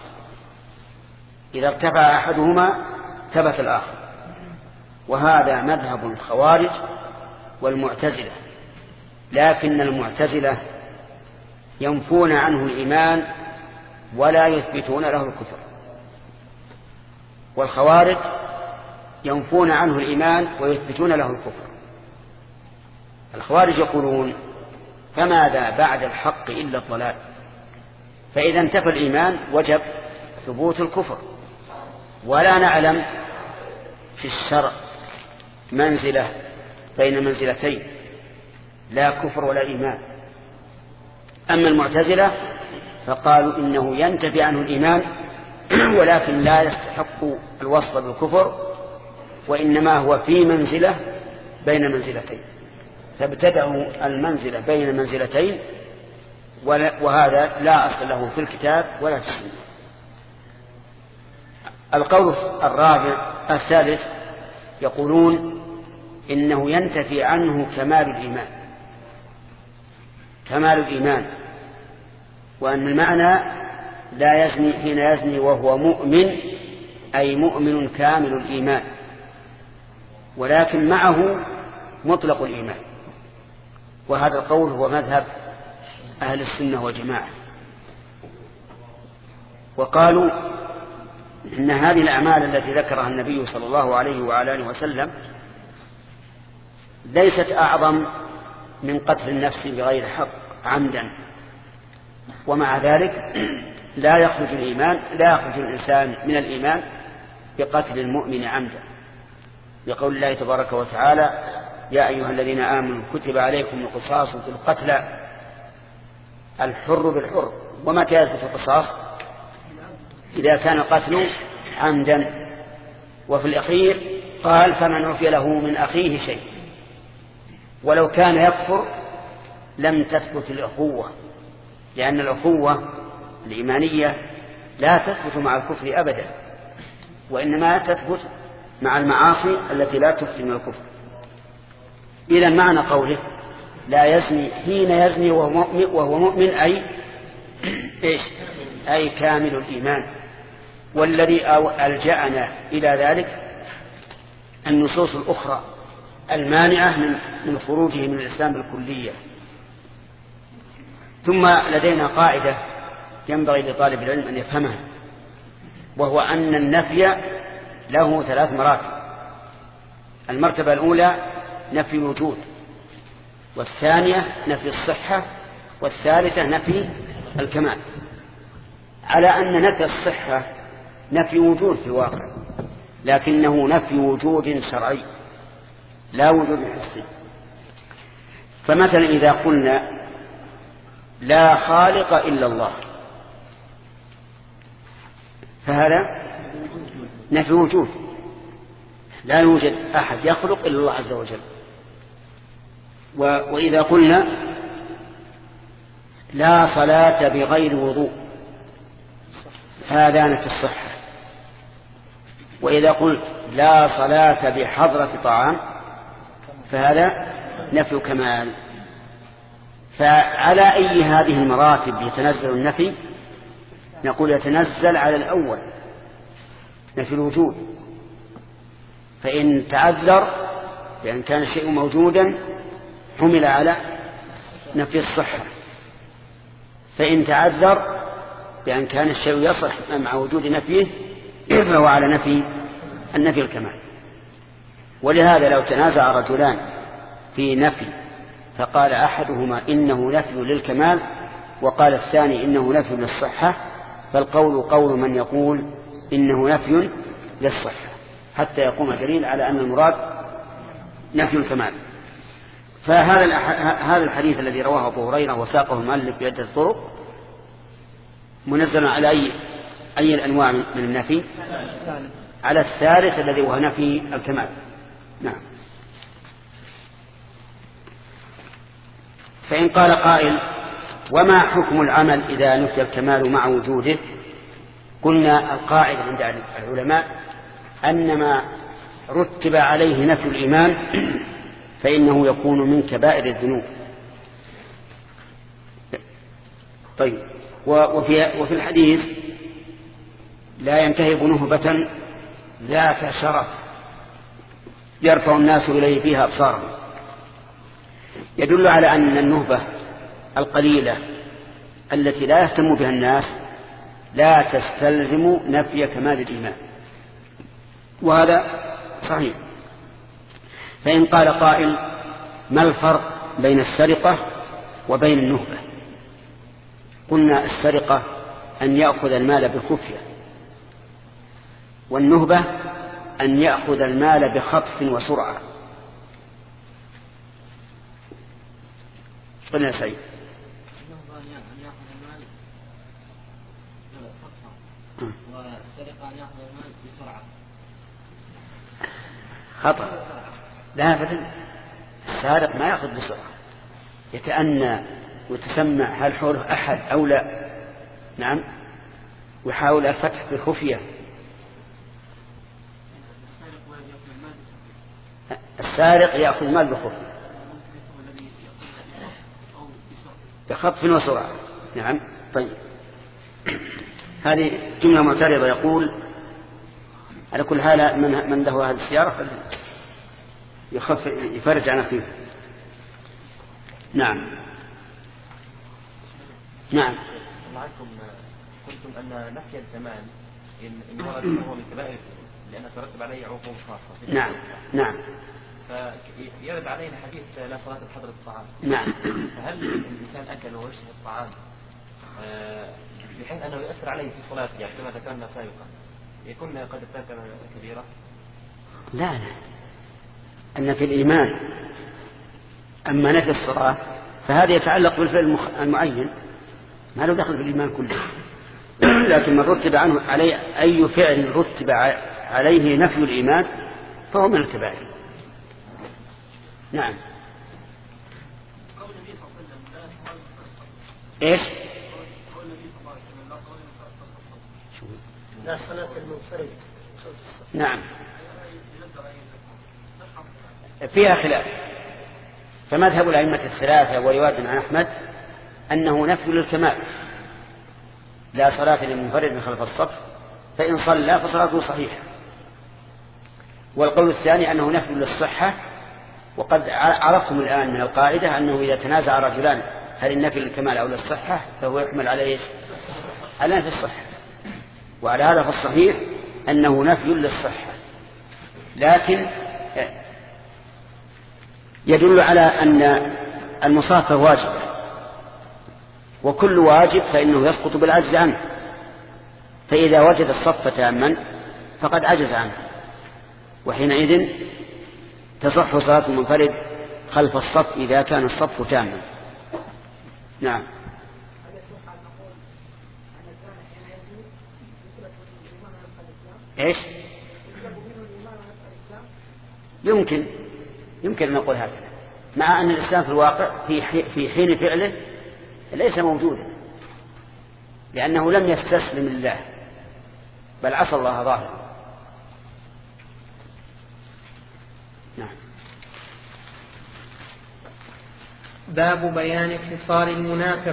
إذا ارتفع أحدهما ثبت الآخر. وهذا مذهب الخوارج والمعتزلة، لكن المعتزلة ينفون عنه الإيمان ولا يثبتون له الكفر، والخوارج ينفون عنه الإيمان ويثبتون له الكفر. الخوارج يقولون: فماذا بعد الحق إلا الضلال؟ فإذا انتفى الإيمان وجب ثبوت الكفر، ولا نعلم في الشرع منزلة بين منزلتين، لا كفر ولا إيمان. أما المعتزلة فقالوا إنه ينتفي عنه الإيمان ولكن لا يستحق الوصف بالكفر، وإنما هو في منزلة بين منزلتين، فابتدعوا المنزلة بين المنزلتين، وهذا لا أصل له في الكتاب ولا في السنة. القول الرابع الثالث يقولون إنه ينتفي عنه كمال الإيمان، كمال الإيمان، وأن المعنى لا يزني حين يزني وهو مؤمن، أي مؤمن كامل الإيمان، ولكن معه مطلق الإيمان. وهذا القول هو مذهب أهل السنة والجماعة. وقالوا إن هذه الأعمال التي ذكرها النبي صلى الله عليه وعلى آله وسلم ليست أعظم من قتل النفس بغير حق عمدا، ومع ذلك لا يخرج الإيمان لا يخرج الإنسان من الإيمان بقتل المؤمن عمدا، بقول الله تبارك وتعالى: يا أيها الذين آمنوا كتب عليكم القصاص في القتلى الحر بالحر. ومتى يثبت القصاص؟ إذا كان القتل عمدا. وفي الأخير قال: فمن عفي له من أخيه شيء. ولو كان يكفر لم تثبت الأخوة، لأن الأخوة الإيمانية لا تثبت مع الكفر أبدا، وإنما تثبت مع المعاصي التي لا تفسد من الكفر. إذا معنى قوله لا يزني حين يزني وهو مؤمن, وهو مؤمن أي إيش؟ أي كامل الإيمان. والذي ألجأنا إلى ذلك النصوص الأخرى المانعة من, من خروجه من الإسلام بالكلية. ثم لدينا قاعدة ينبغي لطالب العلم أن يفهمها، وهو أن النفي له ثلاث مراتب. المرتبة الأولى نفي الوجود، والثانية نفي الصحة، والثالثة نفي الكمال. على أن نفي الصحة نفي وجود في الواقع، لكنه نفي وجود شرعي لا وجود حسي. فمثلا إذا قلنا لا خالق إلا الله، فهذا نفي وجود، لا يوجد أحد يخلق إلا الله عز وجل. وإذا قلنا لا صلاة بغير وضوء، هذا نفي الصحة. وإذا قلت لا صلاة بحضرة طعام، فهذا نفي كمال. فعلى أي هذه المراتب يتنزل النفي؟ نقول يتنزل على الأول نفي الوجود، فإن تعذر بأن كان الشيء موجودا حمل على نفي الصحة، فإن تعذر بأن كان الشيء يصح مع وجود نفيه فهو على نفي النفي الكمال. ولهذا لو تنازع رجلان في نفي فقال أحدهما إنه نفي للكمال وقال الثاني إنه نفي للصحة، فالقول قول من يقول إنه نفي للصحة، حتى يقوم دليل على أن المراد نفي الكمال. فهذا هذا الحديث الذي رواه أبو هريرة وساقه المؤلف بعدة الطرق منزل على أي أي الأنواع من النفي؟ على الثالث الذي هو نفي الكمال. نعم. فإن قال قائل: وما حكم العمل إذا نفي الكمال مع وجوده؟ قلنا القاعدة عند العلماء أن ما رتب عليه نفي الإيمان فإنه يكون من كبائر الذنوب. طيب، وفي, وفي الحديث لا ينتهب نهبة ذات شرف يرفع الناس إليه فيها أبصارهم، يدل على أن النهبة القليلة التي لا يهتم بها الناس لا تستلزم نفي كمال الإيمان، وهذا صحيح. فإن قال قائل: ما الفرق بين السرقة وبين النهبة؟ قلنا السرقة أن يأخذ المال بخفية، والنهبة أن يأخذ المال بخطف وسرعة. قلنا سعيد والسرقة أن يأخذ المال بسرعة. خطأ. لا أبدا، السارق ما يأخذ بسرعة، يتأنى وتسمع هل حوله أحد أو لا. نعم، ويحاول الفتح بخفية. السارق يأخذ المال بخفية بخطف وسرعة. نعم. طيب، هذه جملة معترضة. يقول على كل حال من من له هذه السيارة يخف يفرج عن أخيه. نعم. نعم. معكم قلتم أن نفي الكمال إن ورد هو من كبائر لأن ترتب عليه عقوبة خاصة. نعم. نعم. فيرد علينا حديث لا صلاة بحضرة الطعام. نعم. فهل الإنسان أكل ويشتهي الطعام بحيث أنه يؤثر عليه في صلاته يعني كما ذكرنا سابقا يكون قد ارتكب كبيرة؟ لا لا، أن في الإيمان أما نفي الصلاة فهذا يتعلق بالفعل المعين ما له دخل في الإيمان كله، لكن من رتب عنه عليه أي فعل رتب عليه نفي الإيمان فهو من الكبائر. نعم. إيش؟ لا صلاة المنفرد. نعم فيها خلاف، فمذهب الأئمة الثلاثة ورواية عن أحمد أنه نفي للكمال، لا صلاة للمنفرد خلف الصف، فإن صلى فصلاته صحيحة. والقول الثاني أنه نفي للصحة، وقد عرفتم الآن من القاعدة أنه إذا تنازع رجلان هل النفي للكمال أو للصحة فهو يحمل على إيش؟ على نفي الصحة. وعلى هذا فالصحيح أنه نفي للصحة، لكن يدل على أن المصافة واجبة، وكل واجب فإنه يسقط بالعجز عنه، فإذا وجد الصف تاما فقد عجز عنه، وحينئذ تصح صلاة المنفرد خلف الصف إذا كان الصف تاما. نعم. إيش؟ يمكن يمكن أن نقول هذا، مع أن الإسلام في الواقع في حين فعله ليس موجودا، لأنه لم يستسلم لله بل عصى الله ظاهرا. نعم. باب بيان خصال المنافق.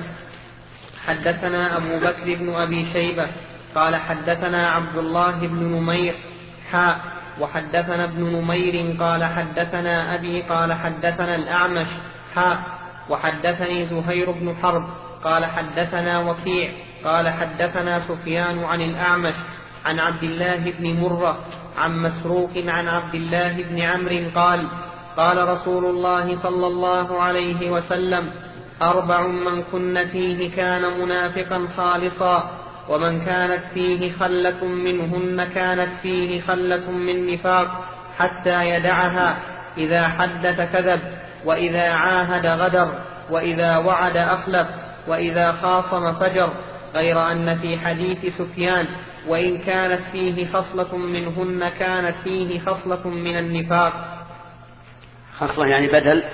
حدثنا أبو بكر بن أبي شيبة قال حدثنا عبد الله بن نمير حاء وحدثنا ابن نمير قال حدثنا أبي قال حدثنا الأعمش حاء وحدثني زهير بن حرب قال حدثنا وكيع قال حدثنا سفيان عن الأعمش عن عبد الله بن مرة عن مسروق عن عبد الله بن عمرو قال قال رسول الله صلى الله عليه وسلم أربع من كن فيه كان منافقا خالصا، ومن كانت فيه خلة منهن كانت فيه خلة من نفاق حتى يدعها: إذا حدث كذب، وإذا عاهد غدر، وإذا وعد أخلف، وإذا خاصم فجر، غير أن في حديث سفيان: وإن كانت فيه خصلة منهن كانت فيه خصلة من النفاق. خصلة يعني بدل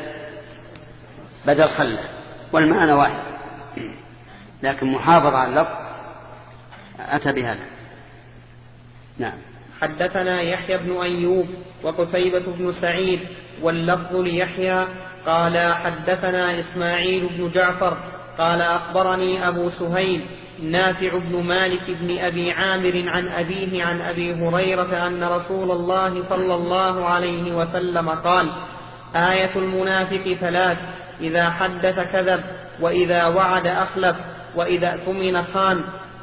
بدل خلة، والمعنى واحد، لكن محافظة على اللفظ أتى بهذا. نعم. حدثنا يحيى بن أيوب وقتيبة بن سعيد واللفظ ليحيى قال حدثنا إسماعيل بن جعفر قال أخبرني أبو سهيل نافع بن مالك بن أبي عامر عن أبيه عن أبي هريرة أن رسول الله صلى الله عليه وسلم قال: آية المنافق ثلاث: إذا حدث كذب، وإذا وعد أخلف، وإذا اؤتمن خان.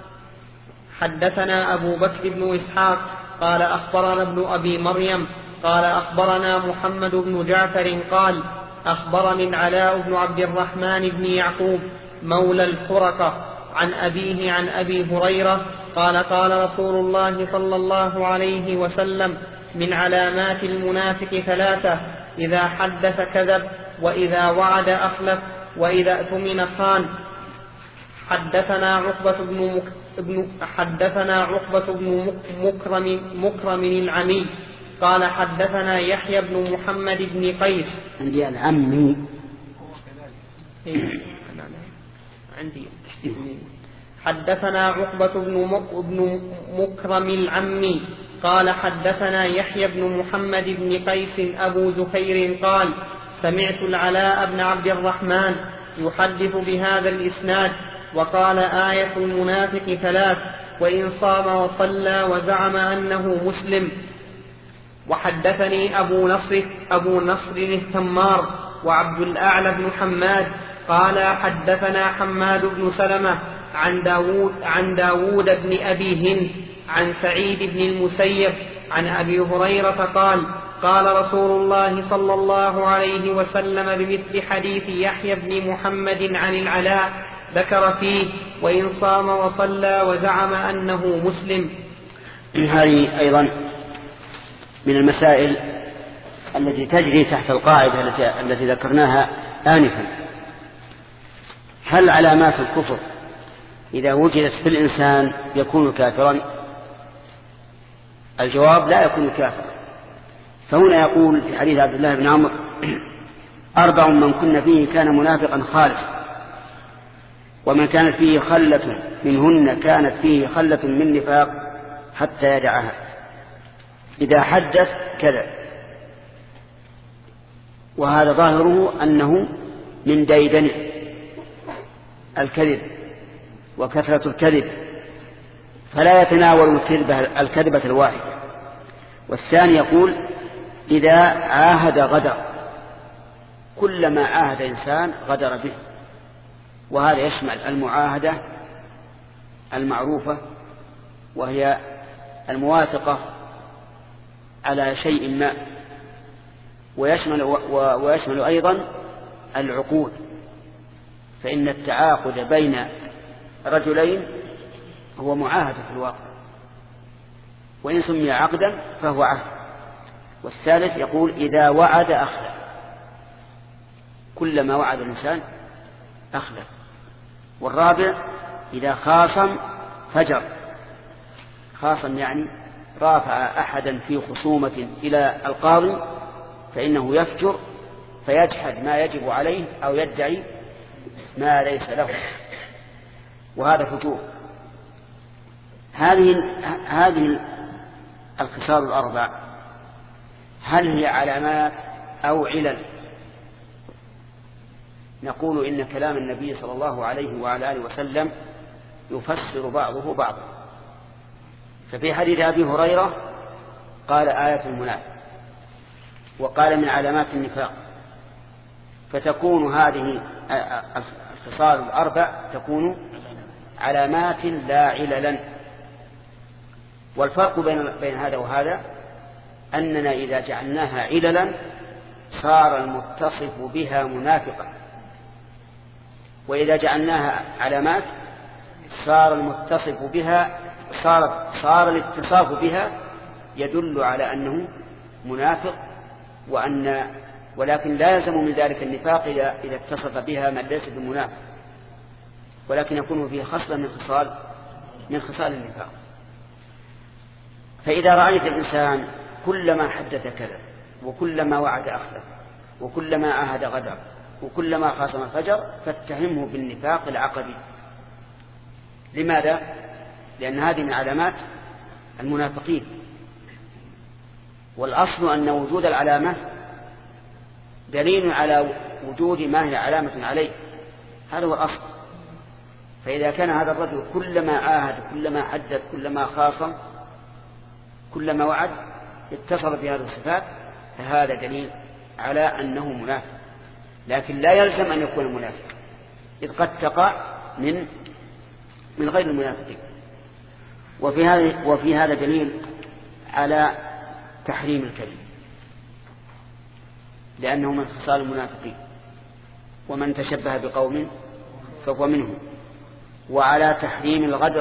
حدثنا أبو بكر بن إسحاق قال أخبرنا ابن أبي مريم قال أخبرنا محمد بن جعفر قال أخبرني العلاء بن عبد الرحمن بن يعقوب مولى الحرقة عن أبيه عن أبي هريرة قال قال رسول الله صلى الله عليه وسلم: من علامات المنافق ثلاثة: إذا حدث كذب، وإذا وعد أخلف، وإذا اؤتمن خان. حدثنا عقبة بن مك... ابن حدثنا عقبة بن مكرم مكرم العمي قال حدثنا يحيى بن محمد بن قيس. عندي العمي. عندي حدثنا عقبة بن مكرم العمي قال حدثنا يحيى بن محمد بن قيس أبو زهير قال: سمعت العلاء بن عبد الرحمن يحدث بهذا الإسناد وقال: آية المنافق ثلاث: وإن صام وصلى وزعم أنه مسلم. وحدثني أبو نصر أبو نصر التمار وعبد الأعلى بن حماد قال حدثنا حماد بن سلمة عن داود عن داود بن أبي هند عن سعيد بن المسيب عن أبي هريرة قال: قال رسول الله صلى الله عليه وسلم بمثل حديث يحيى بن محمد عن العلاء ذكر فيه وإن صام وصلى وزعم أنه مسلم. هذه أيضا من المسائل التي تجري تحت القاعدة التي, التي ذكرناها آنفا. هل علامات الكفر إذا وجدت في الإنسان يكون كافرا؟ الجواب لا يكون كافرا. فهنا يقول في حديث عبد الله بن عمرو أربع من كن فيه كان منافقا خالصا ومن كانت فيه خلة منهن كانت فيه خلة من نفاق حتى يدعها. إذا حدث كذب، وهذا ظاهره أنه من ديدن الكذب وكثرة الكذب، فلا يتناول الكذبة, الكذبة الواحدة. والثاني يقول إذا عاهد غدر، كلما عاهد إنسان غدر به، وهذا يشمل المعاهدة المعروفة وهي المواثقة على شيء ما، ويشمل, ويشمل أيضا العقود، فإن التعاقد بين رجلين هو معاهدة في الواقع، وإن سمي عقدا فهو عهد. والثالث يقول إذا وعد أخلف، كلما وعد الإنسان أخلف. والرابع إذا خاصم فجر، خاصم يعني رافع أحدا في خصومة إلى القاضي فإنه يفجر فيجحد ما يجب عليه أو يدعي ما ليس له، وهذا فجور. هذه هذه الخصال الأربع هل هي علامات أو علل؟ نقول إن كلام النبي صلى الله عليه وعلى آله وسلم يفسر بعضه بعضا. ففي حديث أبي هريرة قال آية المنافق، وقال من علامات النفاق، فتكون هذه الخصال الأربع تكون علامات لا عللا. والفرق بين بين هذا وهذا أننا إذا جعلناها عللا صار المتصف بها منافقا، وإذا جعلناها علامات صار المتصف بها صار صار الاتصاف بها يدل على أنه منافق، وأن ولكن لا يلزم من ذلك النفاق إذا إذا اتصف بها من ليس بمنافق، ولكن يكون فيه خصلة من خصال من خصال النفاق. فإذا رأيت الإنسان كلما حدث كذب، وكلما وعد أخلف، وكلما عاهد غدر، وكلما خاصم فجر، فاتهمه بالنفاق العقدي. لماذا؟ لأن هذه من علامات المنافقين، والأصل أن وجود العلامة دليل على وجود ما هي علامة عليه، هذا هو الأصل. فإذا كان هذا الرجل كلما عاهد، كلما حدث، كلما خاصم، كلما وعد اتصل بهذه الصفات، فهذا دليل على أنه منافق، لكن لا يلزم أن يكون منافق، إذ قد تقع من من غير المنافقين. وفي هذا وفي هذا دليل على تحريم الكذب، لأنه من خصال المنافقين، ومن تشبه بقوم فهو منهم، وعلى تحريم الغدر،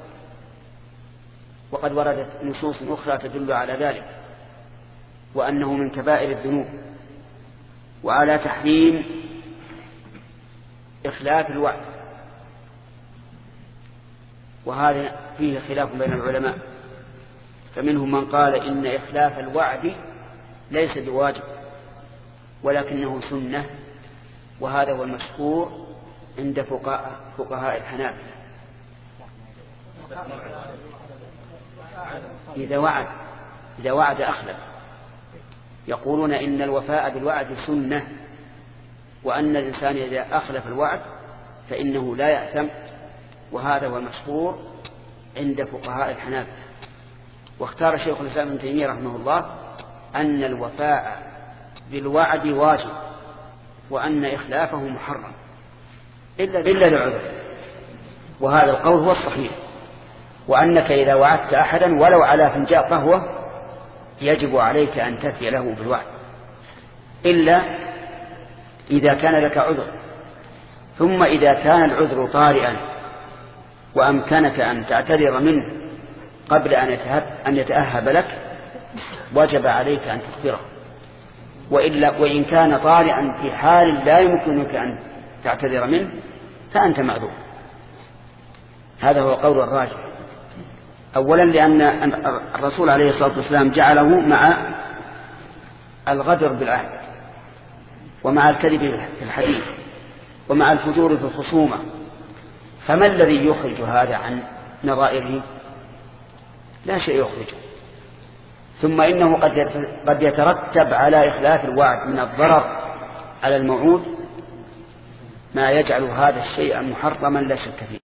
وقد وردت نصوص أخرى تدل على ذلك وأنه من كبائر الذنوب، وعلى تحريم إخلاف الوعد، وهذا فيه خلاف بين العلماء، فمنهم من قال إن إخلاف الوعد ليس بواجب ولكنه سنة، وهذا هو المشهور عند فقهاء فقهاء الحنابلة. إذا وعد إذا وعد أخلف، يقولون إن الوفاء بالوعد سنة، وأن الإنسان إذا أخلف الوعد فإنه لا يأثم، وهذا هو المشهور عند فقهاء الحنابلة. واختار شيخ الإسلام ابن تيمية رحمه الله أن الوفاء بالوعد واجب، وأن إخلافه محرم إلا إلا لعذر، وهذا القول هو الصحيح، وأنك إذا وعدت أحدا ولو على فنجان قهوة يجب عليك أن تفي له بالوعد إلا إذا كان لك عذر. ثم إذا كان العذر طارئا وأمكنك أن تعتذر منه قبل أن يتأهب لك وجب عليك أن تخبره، وإلا وإن كان طارئا في حال لا يمكنك أن تعتذر منه فأنت معذور. هذا هو قول الراجح. أولا لأن الرسول عليه الصلاة والسلام جعله مع الغدر بالعهد ومع الكذب في الحديث ومع الفجور في الخصومة، فما الذي يخرج هذا عن نظائره؟ لا شيء يخرجه. ثم إنه قد يترتب على إخلاف الوعد من الضرر على الموعود ما يجعل هذا الشيء محرما لا شك فيه.